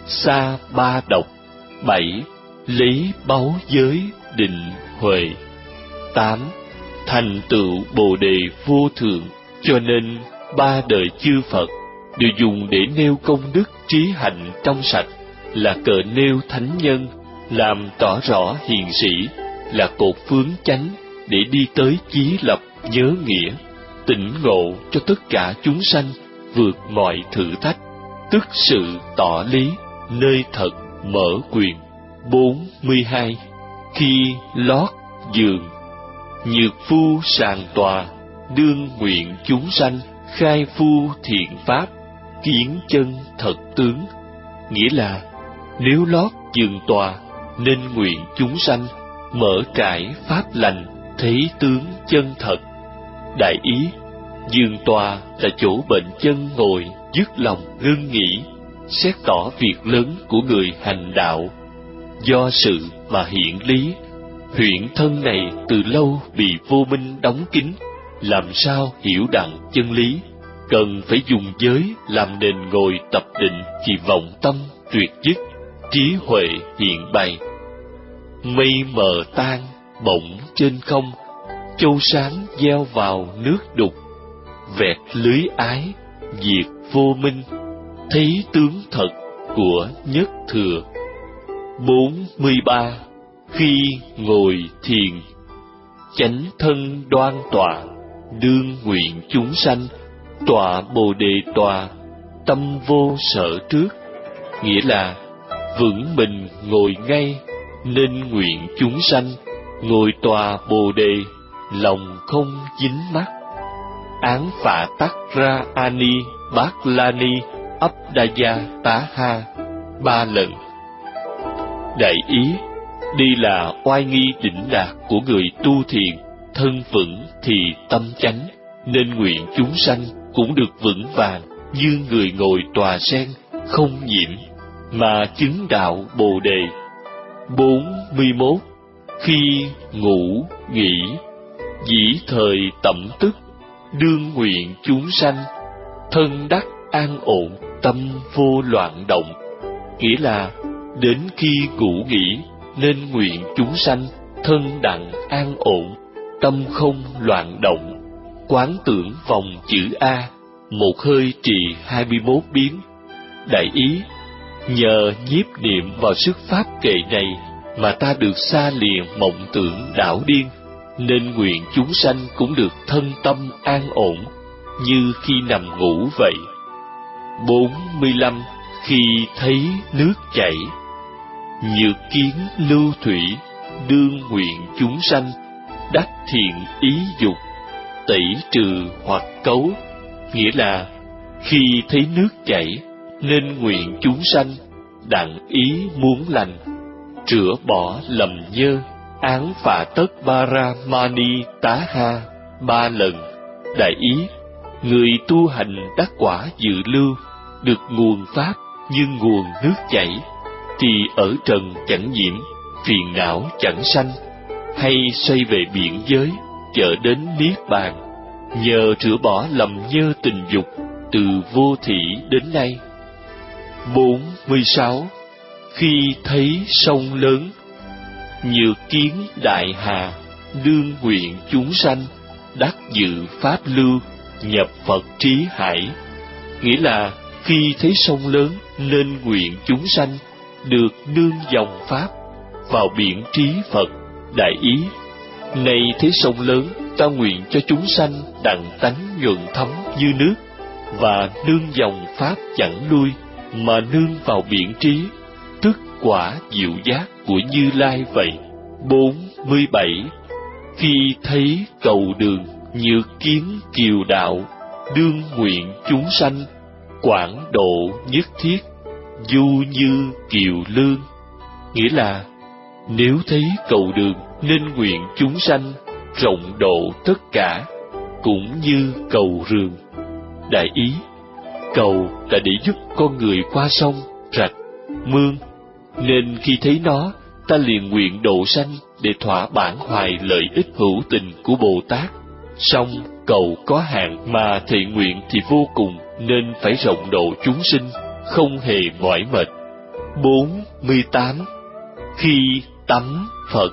[SPEAKER 1] xa ba độc; bảy, lấy báu giới định huệ; tám, thành tựu Bồ đề vô thượng. Cho nên ba đời chư Phật đều dùng để nêu công đức trí hạnh trong sạch, là cờ nêu thánh nhân, làm tỏ rõ hiền sĩ, là cột phướng chánh để đi tới chí lập nhớ nghĩa, tỉnh ngộ cho tất cả chúng sanh vượt mọi thử thách, tức sự tỏ lý, nơi thật mở quyền. Bốn mươi hai. Khi lót giường, nhược phu sàng tòa, đương nguyện chúng sanh, khai phu thiện pháp, kiến chân thật tướng. Nghĩa là nếu lót giường tòa, nên nguyện chúng sanh mở trải pháp lành, thấy tướng chân thật. Đại ý, giường tòa là chỗ bệnh chân ngồi, dứt lòng ngưng nghĩ, xét tỏ việc lớn của người hành đạo. Do sự mà hiện lý, huyễn thân này từ lâu bị vô minh đóng kín, làm sao hiểu đặng chân lý? Cần phải dùng giới làm nền ngồi tập định, thì vọng tâm tuyệt dứt, trí huệ hiện bày. Mây mờ tan bỗng trên không, châu sáng gieo vào nước đục, vẹt lưới ái diệt vô minh, thấy tướng thật của nhất thừa. Bốn mươi ba. Khi ngồi thiền, chánh thân đoan tọa, đương nguyện chúng sanh, tọa Bồ đề tòa, tâm vô sở trước. Nghĩa là vững mình ngồi ngay, nên nguyện chúng sanh, ngồi tòa Bồ đề, lòng không dính mắc. Án phạ tắc ra ani bát la ni ấp đa gia tá ha ba lần. Đại ý, đây là oai nghi đỉnh đạt của người tu thiền, thân vững thì tâm chánh, nên nguyện chúng sanh cũng được vững vàng như người ngồi tòa sen, không nhiễm, mà chứng đạo Bồ đề. Bốn mươi mốt. Khi ngủ nghỉ, dĩ thời tẩm tức, đương nguyện chúng sanh, thân đắc an ổn, tâm vô loạn động. Nghĩa là đến khi ngủ nghỉ nên nguyện chúng sanh thân đặng an ổn, tâm không loạn động. Quán tưởng vòng chữ A, một hơi trì hai mươi mốt biến. Đại ý, nhờ nhiếp niệm vào sức pháp kệ này mà ta được xa lìa mộng tưởng đảo điên, nên nguyện chúng sanh cũng được thân tâm an ổn, như khi nằm ngủ vậy. Bốn mươi lăm. Khi thấy nước chảy, nhược kiến lưu thủy, đương nguyện chúng sanh, đắc thiện ý dục, tẩy trừ hoặc cấu. Nghĩa là khi thấy nước chảy nên nguyện chúng sanh đặng ý muốn lành, rửa bỏ lầm nhơ, án phạ tất Paramani tá ha ba lần. Đại ý, người tu hành đắc quả dự lưu, được nguồn pháp như nguồn nước chảy, thì ở trần chẳng nhiễm, phiền não chẳng sanh, hay xoay về biển giới, chợ đến niết bàn, nhờ rửa bỏ lầm nhơ tình dục từ vô thỉ đến nay. Bốn mươi sáu. Khi thấy sông lớn, nhược kiến đại hà, đương nguyện chúng sanh, đắc dự pháp lưu, nhập Phật trí hải. Nghĩa là khi thấy sông lớn nên nguyện chúng sanh được nương dòng pháp vào biển trí Phật. Đại ý, này thấy sông lớn, ta nguyện cho chúng sanh đặng tánh nhuận thấm như nước, và nương dòng pháp chẳng lui, mà nương vào biển trí, tức quả diệu giác của Như Lai vậy. Bốn mươi bảy. Khi thấy cầu đường, nhược kiến kiều đạo, đương nguyện chúng sanh, quảng độ nhất thiết, du như kiều lương. Nghĩa là nếu thấy cầu đường nên nguyện chúng sanh rộng độ tất cả, cũng như cầu rường. Đại ý, cầu là để giúp con người qua sông, rạch, mương, nên khi thấy nó, ta liền nguyện độ sanh để thỏa bản hoài lợi ích hữu tình của Bồ Tát. Song cầu có hạn mà thệ nguyện thì vô cùng, nên phải rộng độ chúng sinh, không hề mỏi mệt. Bốn mươi tám. Khi tắm Phật,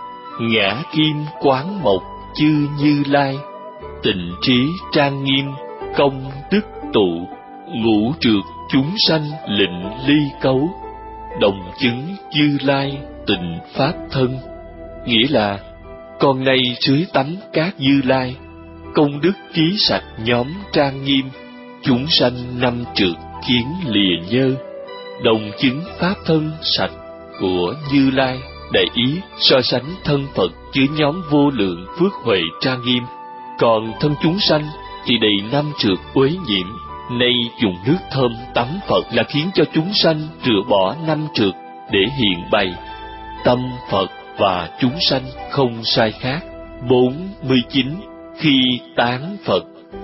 [SPEAKER 1] ngã kim quán mộc chư Như Lai, tịnh trí trang nghiêm, công đức tụ, ngũ trược chúng sanh lịnh ly cấu, đồng chứng Như Lai tịnh pháp thân. Nghĩa là con nay dưới tắm các Như Lai, công đức trí sạch nhóm trang nghiêm, chúng sanh năm trược kiến lìa nhơ, đồng chứng pháp thân sạch của Như Lai. Đại ý, so sánh thân Phật với nhóm vô lượng phước huệ trang nghiêm, còn thân chúng sanh thì đầy năm trược uế nhiễm. Nay dùng nước thơm tắm Phật là khiến cho chúng sanh rửa bỏ năm trược để hiện bày. Tâm Phật và chúng sanh không sai khác. Bốn mươi chín. Khi tán Phật,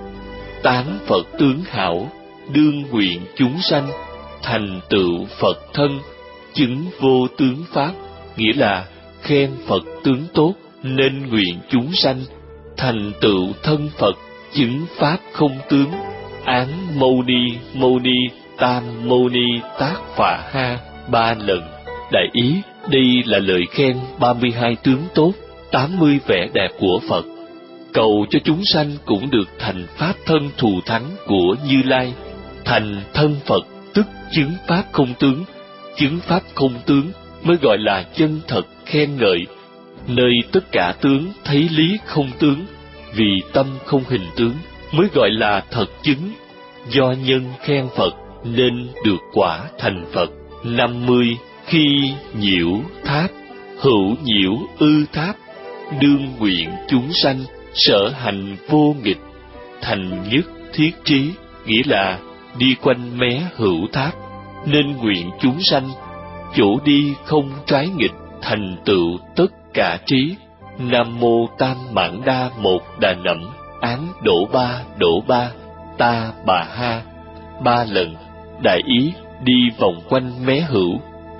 [SPEAKER 1] tán Phật tướng hảo, đương nguyện chúng sanh thành tựu Phật thân, chứng vô tướng pháp. Nghĩa là khen Phật tướng tốt nên nguyện chúng sanh thành tựu thân Phật, chứng pháp không tướng. Án mâu ni mâu ni tam mâu ni tác phạ ha ba lần. Đại ý, đây là lời khen ba mươi hai tướng tốt, tám mươi vẻ đẹp của Phật, cầu cho chúng sanh cũng được thành pháp thân thù thắng của Như Lai. Thành thân Phật tức chứng pháp không tướng, chứng pháp không tướng mới gọi là chân thật khen ngợi, nơi tất cả tướng thấy lý không tướng, vì tâm không hình tướng mới gọi là thật chứng. Do nhân khen Phật nên được quả thành Phật. Năm mươi. Khi nhiễu tháp, hữu nhiễu ư tháp, đương nguyện chúng sanh sở hành vô nghịch, thành nhất thiết trí. Nghĩa là đi quanh mé hữu tháp nên nguyện chúng sanh chỗ đi không trái nghịch, thành tựu tất cả trí. Nam mô Tam Mãn Đa Một Đà Nẵm án đổ ba đổ ba ta bà ha ba lần. Đại ý, đi vòng quanh mé hữu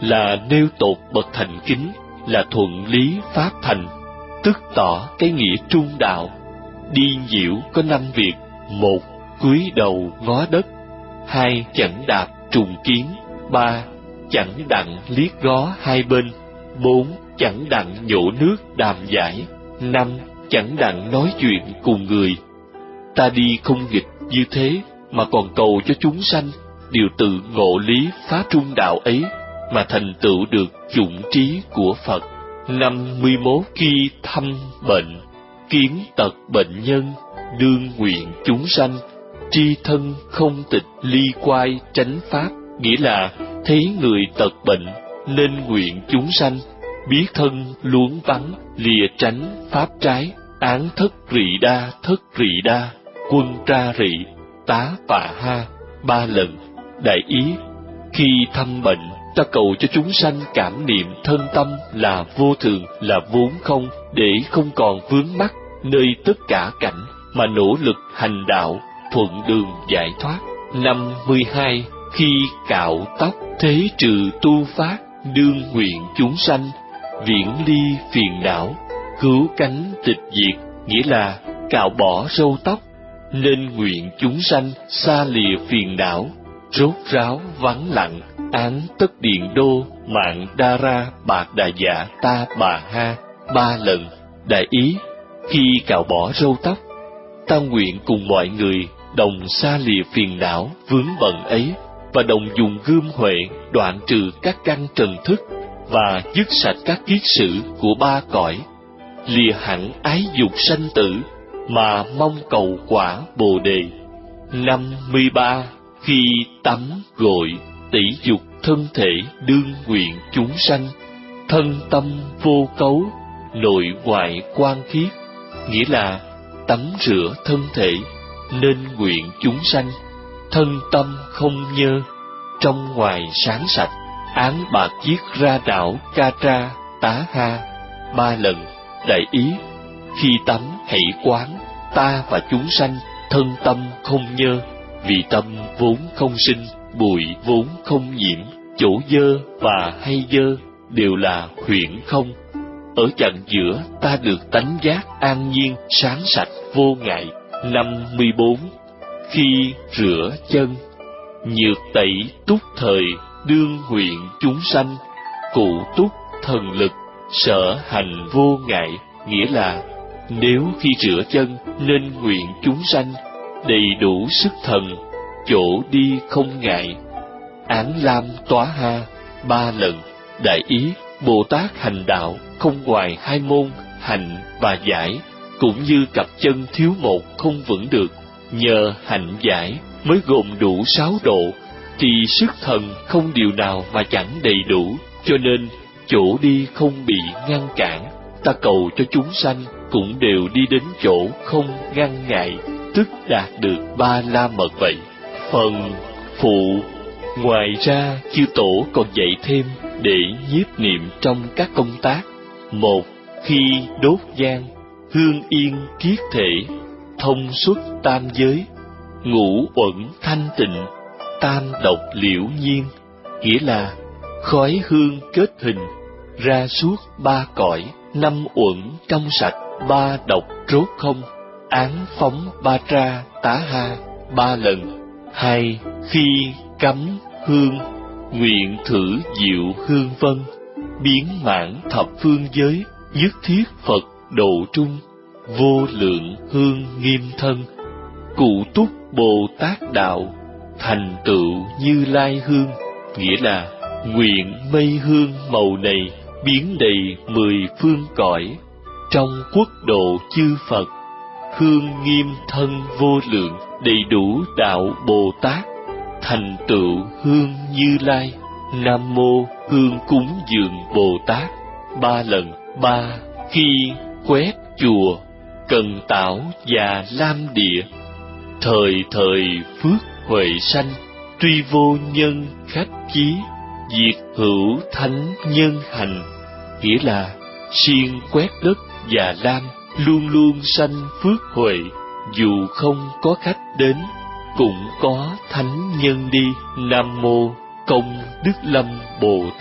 [SPEAKER 1] là nêu tột bậc thành kính, là thuận lý pháp thành, tức tỏ cái nghĩa trung đạo. Đi nhiễu có năm việc: một, cúi đầu ngó đất; hai, chẳng đạp trùng kiến; ba, chẳng đặng liếc ngó hai bên; bốn, chẳng đặng nhổ nước đàm giải; năm, chẳng đặng nói chuyện cùng người. Ta đi không nghịch như thế, mà còn cầu cho chúng sanh đều tự ngộ lý phá trung đạo ấy, mà thành tựu được chủng trí của Phật. Năm mươi mốt, khi thăm bệnh, kiến tật bệnh nhân, đương nguyện chúng sanh, tri thân không tịch ly quai tránh pháp. Nghĩa là thấy người tật bệnh nên nguyện chúng sanh, biết thân luống vắng, lìa tránh pháp trái. Án thất rị đa, thất rị đa, quân tra rị, tá pà ha, ba lần. Đại ý, khi thăm bệnh, ta cầu cho chúng sanh cảm niệm thân tâm là vô thường, là vốn không, để không còn vướng mắc nơi tất cả cảnh, mà nỗ lực hành đạo, thuận đường giải thoát. Năm mươi hai, khi cạo tóc, thế trừ tu phát, đương nguyện chúng sanh, viễn ly phiền não, cứu cánh tịch diệt. Nghĩa là cạo bỏ râu tóc, nên nguyện chúng sanh xa lìa phiền não, rốt ráo vắng lặng. Án tất điện đô, mạng đa ra, bạc đà dạ, ta bà ha, ba lần. Đại ý, khi cạo bỏ râu tóc, ta nguyện cùng mọi người đồng xa lìa phiền não vướng bận ấy, và đồng dùng gươm huệ đoạn trừ các căn trần thức, và dứt sạch các kiết sử của ba cõi, lìa hẳn ái dục sanh tử, mà mong cầu quả Bồ đề. Năm mươi ba, khi tắm gội, tẩy dục thân thể, đương nguyện chúng sanh, thân tâm vô cấu, nội ngoại quang khiết. Nghĩa là tắm rửa thân thể, nên nguyện chúng sanh, thân tâm không nhơ, trong ngoài sáng sạch. Án bạc viết ra đảo ca tra tá ha, ba lần. Đại ý, khi tắm hãy quán ta và chúng sanh thân tâm không nhơ, vì tâm vốn không sinh, bụi vốn không nhiễm, chỗ dơ và hay dơ đều là huyễn không. Ở chặng giữa ta được tánh giác an nhiên, sáng sạch, vô ngại. Năm mươi bốn, khi rửa chân, nhược tẩy túc thời, đương nguyện chúng sanh, cụ túc thần lực, sở hành vô ngại. Nghĩa là nếu khi rửa chân nên nguyện chúng sanh đầy đủ sức thần, chỗ đi không ngại. Án lam tóa ha, ba lần. Đại ý, Bồ Tát hành đạo không ngoài hai môn hạnh và giải, cũng như cặp chân thiếu một không vững được, nhờ hạnh giải mới gồm đủ sáu độ, thì sức thần không điều nào mà chẳng đầy đủ, cho nên chỗ đi không bị ngăn cản. Ta cầu cho chúng sanh cũng đều đi đến chỗ không ngăn ngại, tức đạt được ba la mật vậy. Phần phụ, ngoài ra chư tổ còn dạy thêm để nhiếp niệm trong các công tác. Một, khi đốt nhang, hương yên kiết thể, thông xuất tam giới, ngũ uẩn thanh tịnh, tam độc liễu nhiên. Nghĩa là khói hương kết hình ra suốt ba cõi, năm uẩn trong sạch, ba độc rốt không. Án phóng ba tra tá ha, ba lần. Hai, khi cắm hương, nguyện thử diệu hương vân, biến mãn thập phương giới, nhất thiết Phật độ trung, vô lượng hương nghiêm thân, cụ túc Bồ Tát đạo, thành tựu Như Lai hương. Nghĩa là nguyện mây hương màu này biến đầy mười phương cõi, trong quốc độ chư Phật, hương nghiêm thân vô lượng, đầy đủ đạo Bồ Tát, thành tựu hương Như Lai. Nam mô hương cúng dường Bồ Tát, ba lần. Ba, khi quét chùa, cần tảo và lam địa, thời thời phước huệ sanh, tuy vô nhân khách chí, diệt hữu thánh nhân hành. Nghĩa là siêng quét đất và lam luôn luôn sanh phước huệ, dù không có khách đến, cũng có thánh nhân đi. Nam mô Công Đức Lâm Bồ Tát.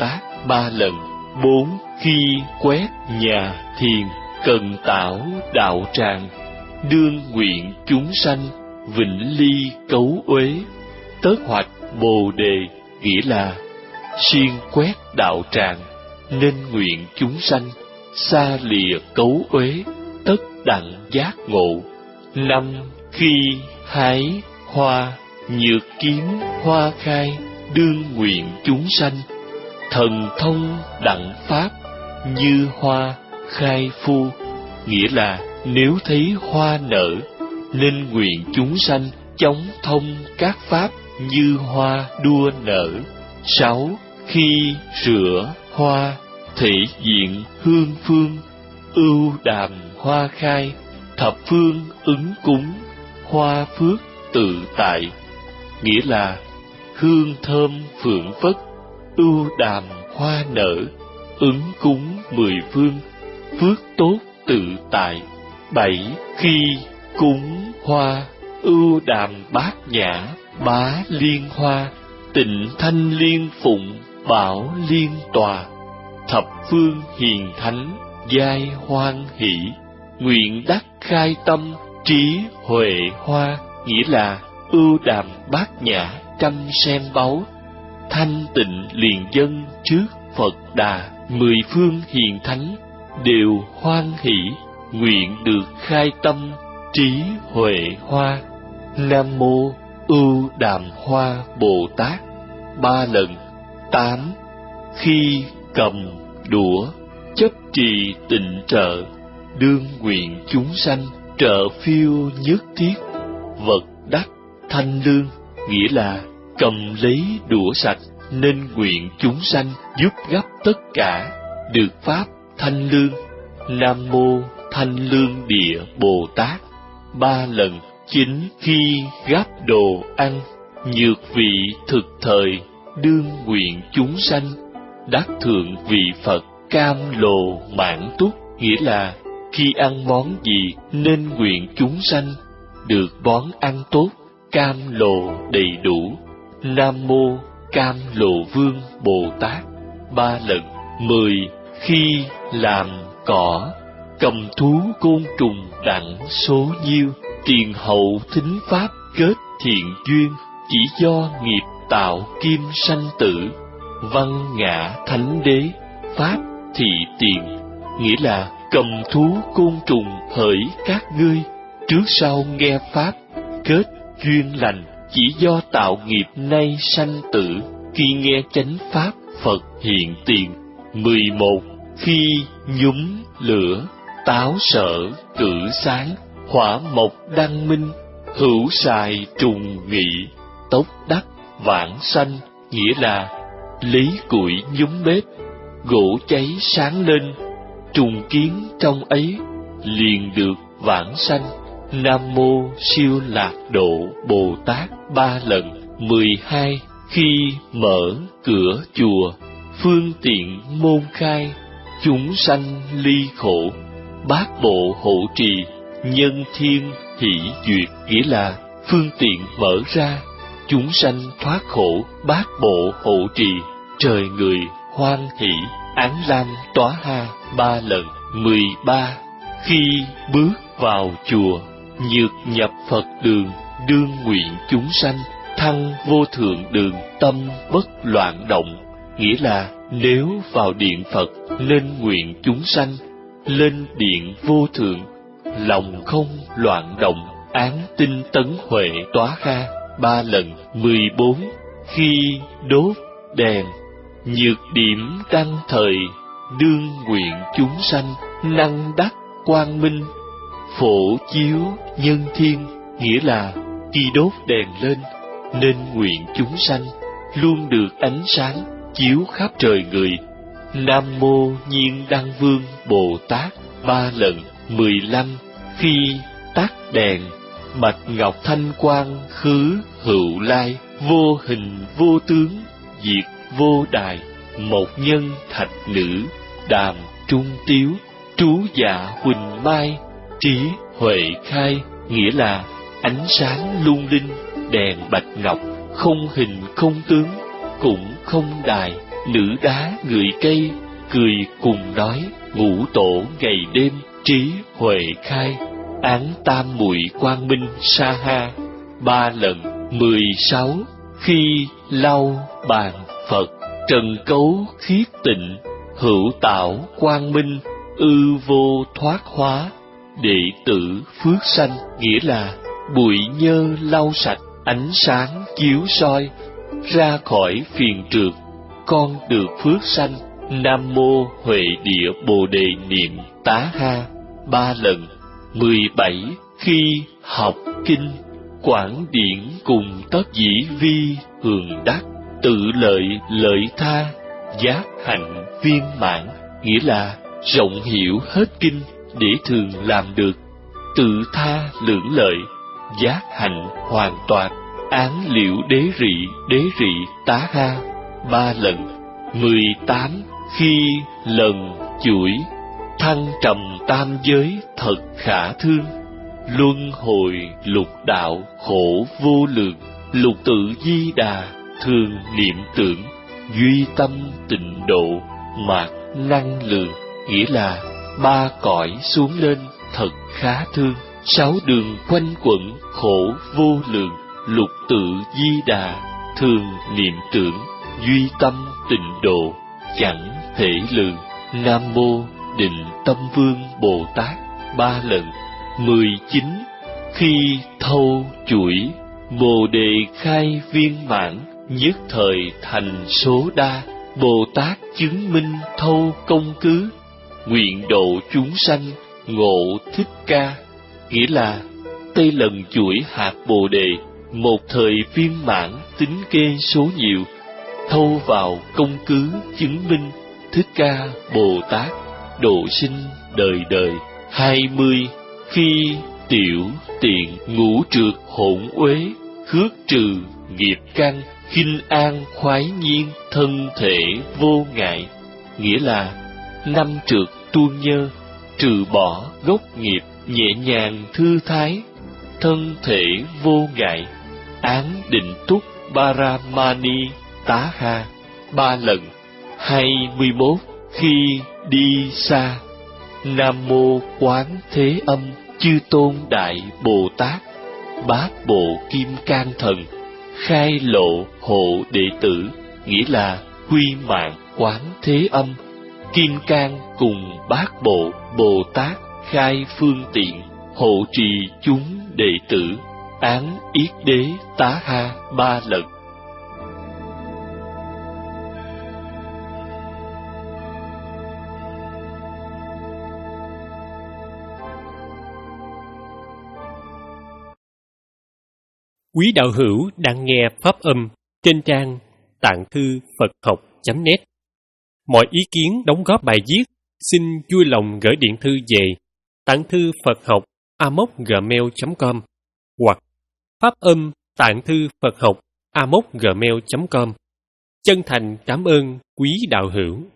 [SPEAKER 1] ba lần. Bốn, khi quét nhà thiền, cần tảo đạo tràng, đương nguyện chúng sanh vĩnh ly cấu uế, tất hoạch bồ đề, nghĩa là xuyên quét đạo tràng nên nguyện chúng sanh xa lìa cấu uế, tất đặng giác ngộ. Năm, khi hái hoa, nhược kiếm hoa khai, đương nguyện chúng sanh thần thông đặng pháp, như hoa khai phu, nghĩa là nếu thấy hoa nở nên nguyện chúng sanh chóng thông các pháp như hoa đua nở. Sáu, khi rửa hoa, thể diện hương phương, ưu đàm hoa khai, thập phương ứng cúng, hoa phước tự tại, nghĩa là hương thơm phượng phất, ưu đàm hoa nở, ứng cúng mười phương, phước tốt tự tại. Bảy, khi cúng hoa, ưu đàm bát nhã, bá liên hoa, tịnh thanh liên phụng, bảo liên tòa, thập phương hiền thánh, giai hoan hỷ, nguyện đắc khai tâm, trí huệ hoa, nghĩa là ưu đàm bát nhã trăm sen báu, thanh tịnh liền dân trước Phật Đà, mười phương hiền thánh đều hoan hỷ, nguyện được khai tâm, trí huệ hoa. Nam mô ưu đàm hoa Bồ Tát, ba lần. Tám, khi cầm đũa, chấp trì tịnh trợ, đương nguyện chúng sanh trợ phiêu nhất thiết, vật đắc thanh lương, nghĩa là cầm lấy đũa sạch nên nguyện chúng sanh giúp gấp tất cả, được pháp thanh lương. Nam mô Thanh Lương Địa Bồ Tát, ba lần. Chính khi gắp đồ ăn, nhược vị thực thời, đương nguyện chúng sanh đắc thượng vị Phật, cam lồ mãn túc, nghĩa là khi ăn món gì nên nguyện chúng sanh được món ăn tốt, cam lồ đầy đủ. Nam mô Cam Lồ Vương Bồ Tát, ba lần. Mười, khi làm cỏ, cầm thú côn trùng đặng số nhiêu, tiền hậu thính pháp kết thiện duyên, chỉ do nghiệp tạo kim sanh tử, văn ngã thánh đế, pháp thị tiền, nghĩa là cầm thú côn trùng hỡi các ngươi, trước sau nghe pháp kết duyên lành, chỉ do tạo nghiệp nay sanh tử, khi nghe chánh pháp Phật hiện tiền. Mười một, khi nhúm lửa, táo sở cử sáng, hỏa mộc đăng minh, hữu xài trùng nghị, tốc đắc vãng sanh, nghĩa là lấy củi nhúm bếp, gỗ cháy sáng lên, trùng kiến trong ấy liền được vãng sanh. Nam mô Siêu Lạc Độ Bồ Tát, ba lần. Mười hai, khi mở cửa chùa, phương tiện môn khai, chúng sanh ly khổ, bát bộ hộ trì, nhân thiên hỷ duyệt, nghĩa là phương tiện mở ra, chúng sanh thoát khổ, bát bộ hộ trì, trời người hoan hỷ, án lam tóa ha, ba lần. Mười ba, khi bước vào chùa, nhược nhập Phật đường, đương nguyện chúng sanh thăng vô thượng đường, tâm bất loạn động, nghĩa là nếu vào điện Phật nên nguyện chúng sanh lên điện vô thượng, lòng không loạn động, án tinh tấn huệ tóa ra, ba lần. Mười bốn, khi đốt đèn, nhược điểm đăng thời, đương nguyện chúng sanh năng đắc quang minh, phổ chiếu nhân thiên, nghĩa là khi đốt đèn lên nên nguyện chúng sanh luôn được ánh sáng chiếu khắp trời người. Nam mô Nhiên Đăng Vương Bồ Tát, ba lần. Mười lăm, khi tắt đèn, bạch ngọc thanh quang khứ hữu lai, vô hình vô tướng diệt vô đài, một nhân thạch nữ đàm trung tiếu, trú dạ huỳnh mai, trí huệ khai, nghĩa là ánh sáng lung linh, đèn bạch ngọc, không hình không tướng, cũng không đài, nữ đá người cây, cười cùng nói, ngũ tổ ngày đêm trí huệ khai, án tam muội quang minh sa ha. Ba lần. Mười sáu. Khi lau bàn Phật, trần cấu khiết tịnh, hữu tạo quang minh, ư vô thoát hóa, đệ tử phước sanh. Nghĩa là bụi nhơ lau sạch, ánh sáng chiếu soi, ra khỏi phiền trượt, con được phước sanh. Nam mô Huệ Địa Bồ Đề niệm tá ha. Ba lần. Mười bảy. Khi học kinh, quảng điển cùng tất dĩ vi hường đắc, tự lợi lợi tha, giác hạnh viên mãn. Nghĩa là rộng hiểu hết kinh để thường làm được, tự tha lưỡng lợi, giác hạnh hoàn toàn, án liễu đế rị đế rị tá ha. Ba lần. Mười tám. Khi lần chuỗi, thăng trầm tam giới thật khả thương, luân hồi lục đạo khổ vô lượng, lục tự di đà thường niệm tưởng, duy tâm tịnh độ mạt năng lượng. Nghĩa là ba cõi xuống lên thật khá thương, sáu đường quanh quẩn khổ vô lượng, lục tự di đà thường niệm tưởng, duy tâm tịnh độ chẳng thể lường. Nam mô Định Tâm Vương Bồ Tát. Ba lần. Mười chín. Khi thâu chuỗi, Bồ Đề khai viên mãn, nhất thời thành số đa, Bồ Tát chứng minh thâu công cứ, nguyện độ chúng sanh ngộ thích ca. Nghĩa là tây lần chuỗi hạt Bồ Đề, một thời viên mãn tính kê số nhiều, thâu vào công cứ chứng minh Thích Ca Bồ Tát độ sinh đời đời. Hai mươi. Khi tiểu tiện ngũ trượt hỗn uế, khước trừ nghiệp căn, khinh an khoái nhiên, thân thể vô ngại. Nghĩa là năm trượt tuôn nhơ, trừ bỏ gốc nghiệp, nhẹ nhàng thư thái, thân thể vô ngại, án định túc Paramani tá ha. Ba lần. Hai mươi mốt. Khi đi xa, Nam mô Quán Thế Âm Chư Tôn Đại Bồ Tát, Bát Bộ Kim Cang Thần khai lộ hộ đệ tử. Nghĩa là quy mạng Quán Thế Âm, Kim Cang cùng Bát Bộ Bồ Tát khai phương tiện, hộ trì chúng đệ tử, án yết đế tá ha. Ba lần.
[SPEAKER 2] Quý đạo hữu đang nghe pháp âm trên trang tạng thư Phật học chấm net. Mọi ý kiến đóng góp bài viết xin vui lòng gửi điện thư về tạng thư Phật học a m o c gmail chấm com hoặc pháp âm tạng thư Phật học a m o c gmail chấm com. Chân thành cảm ơn quý đạo hữu.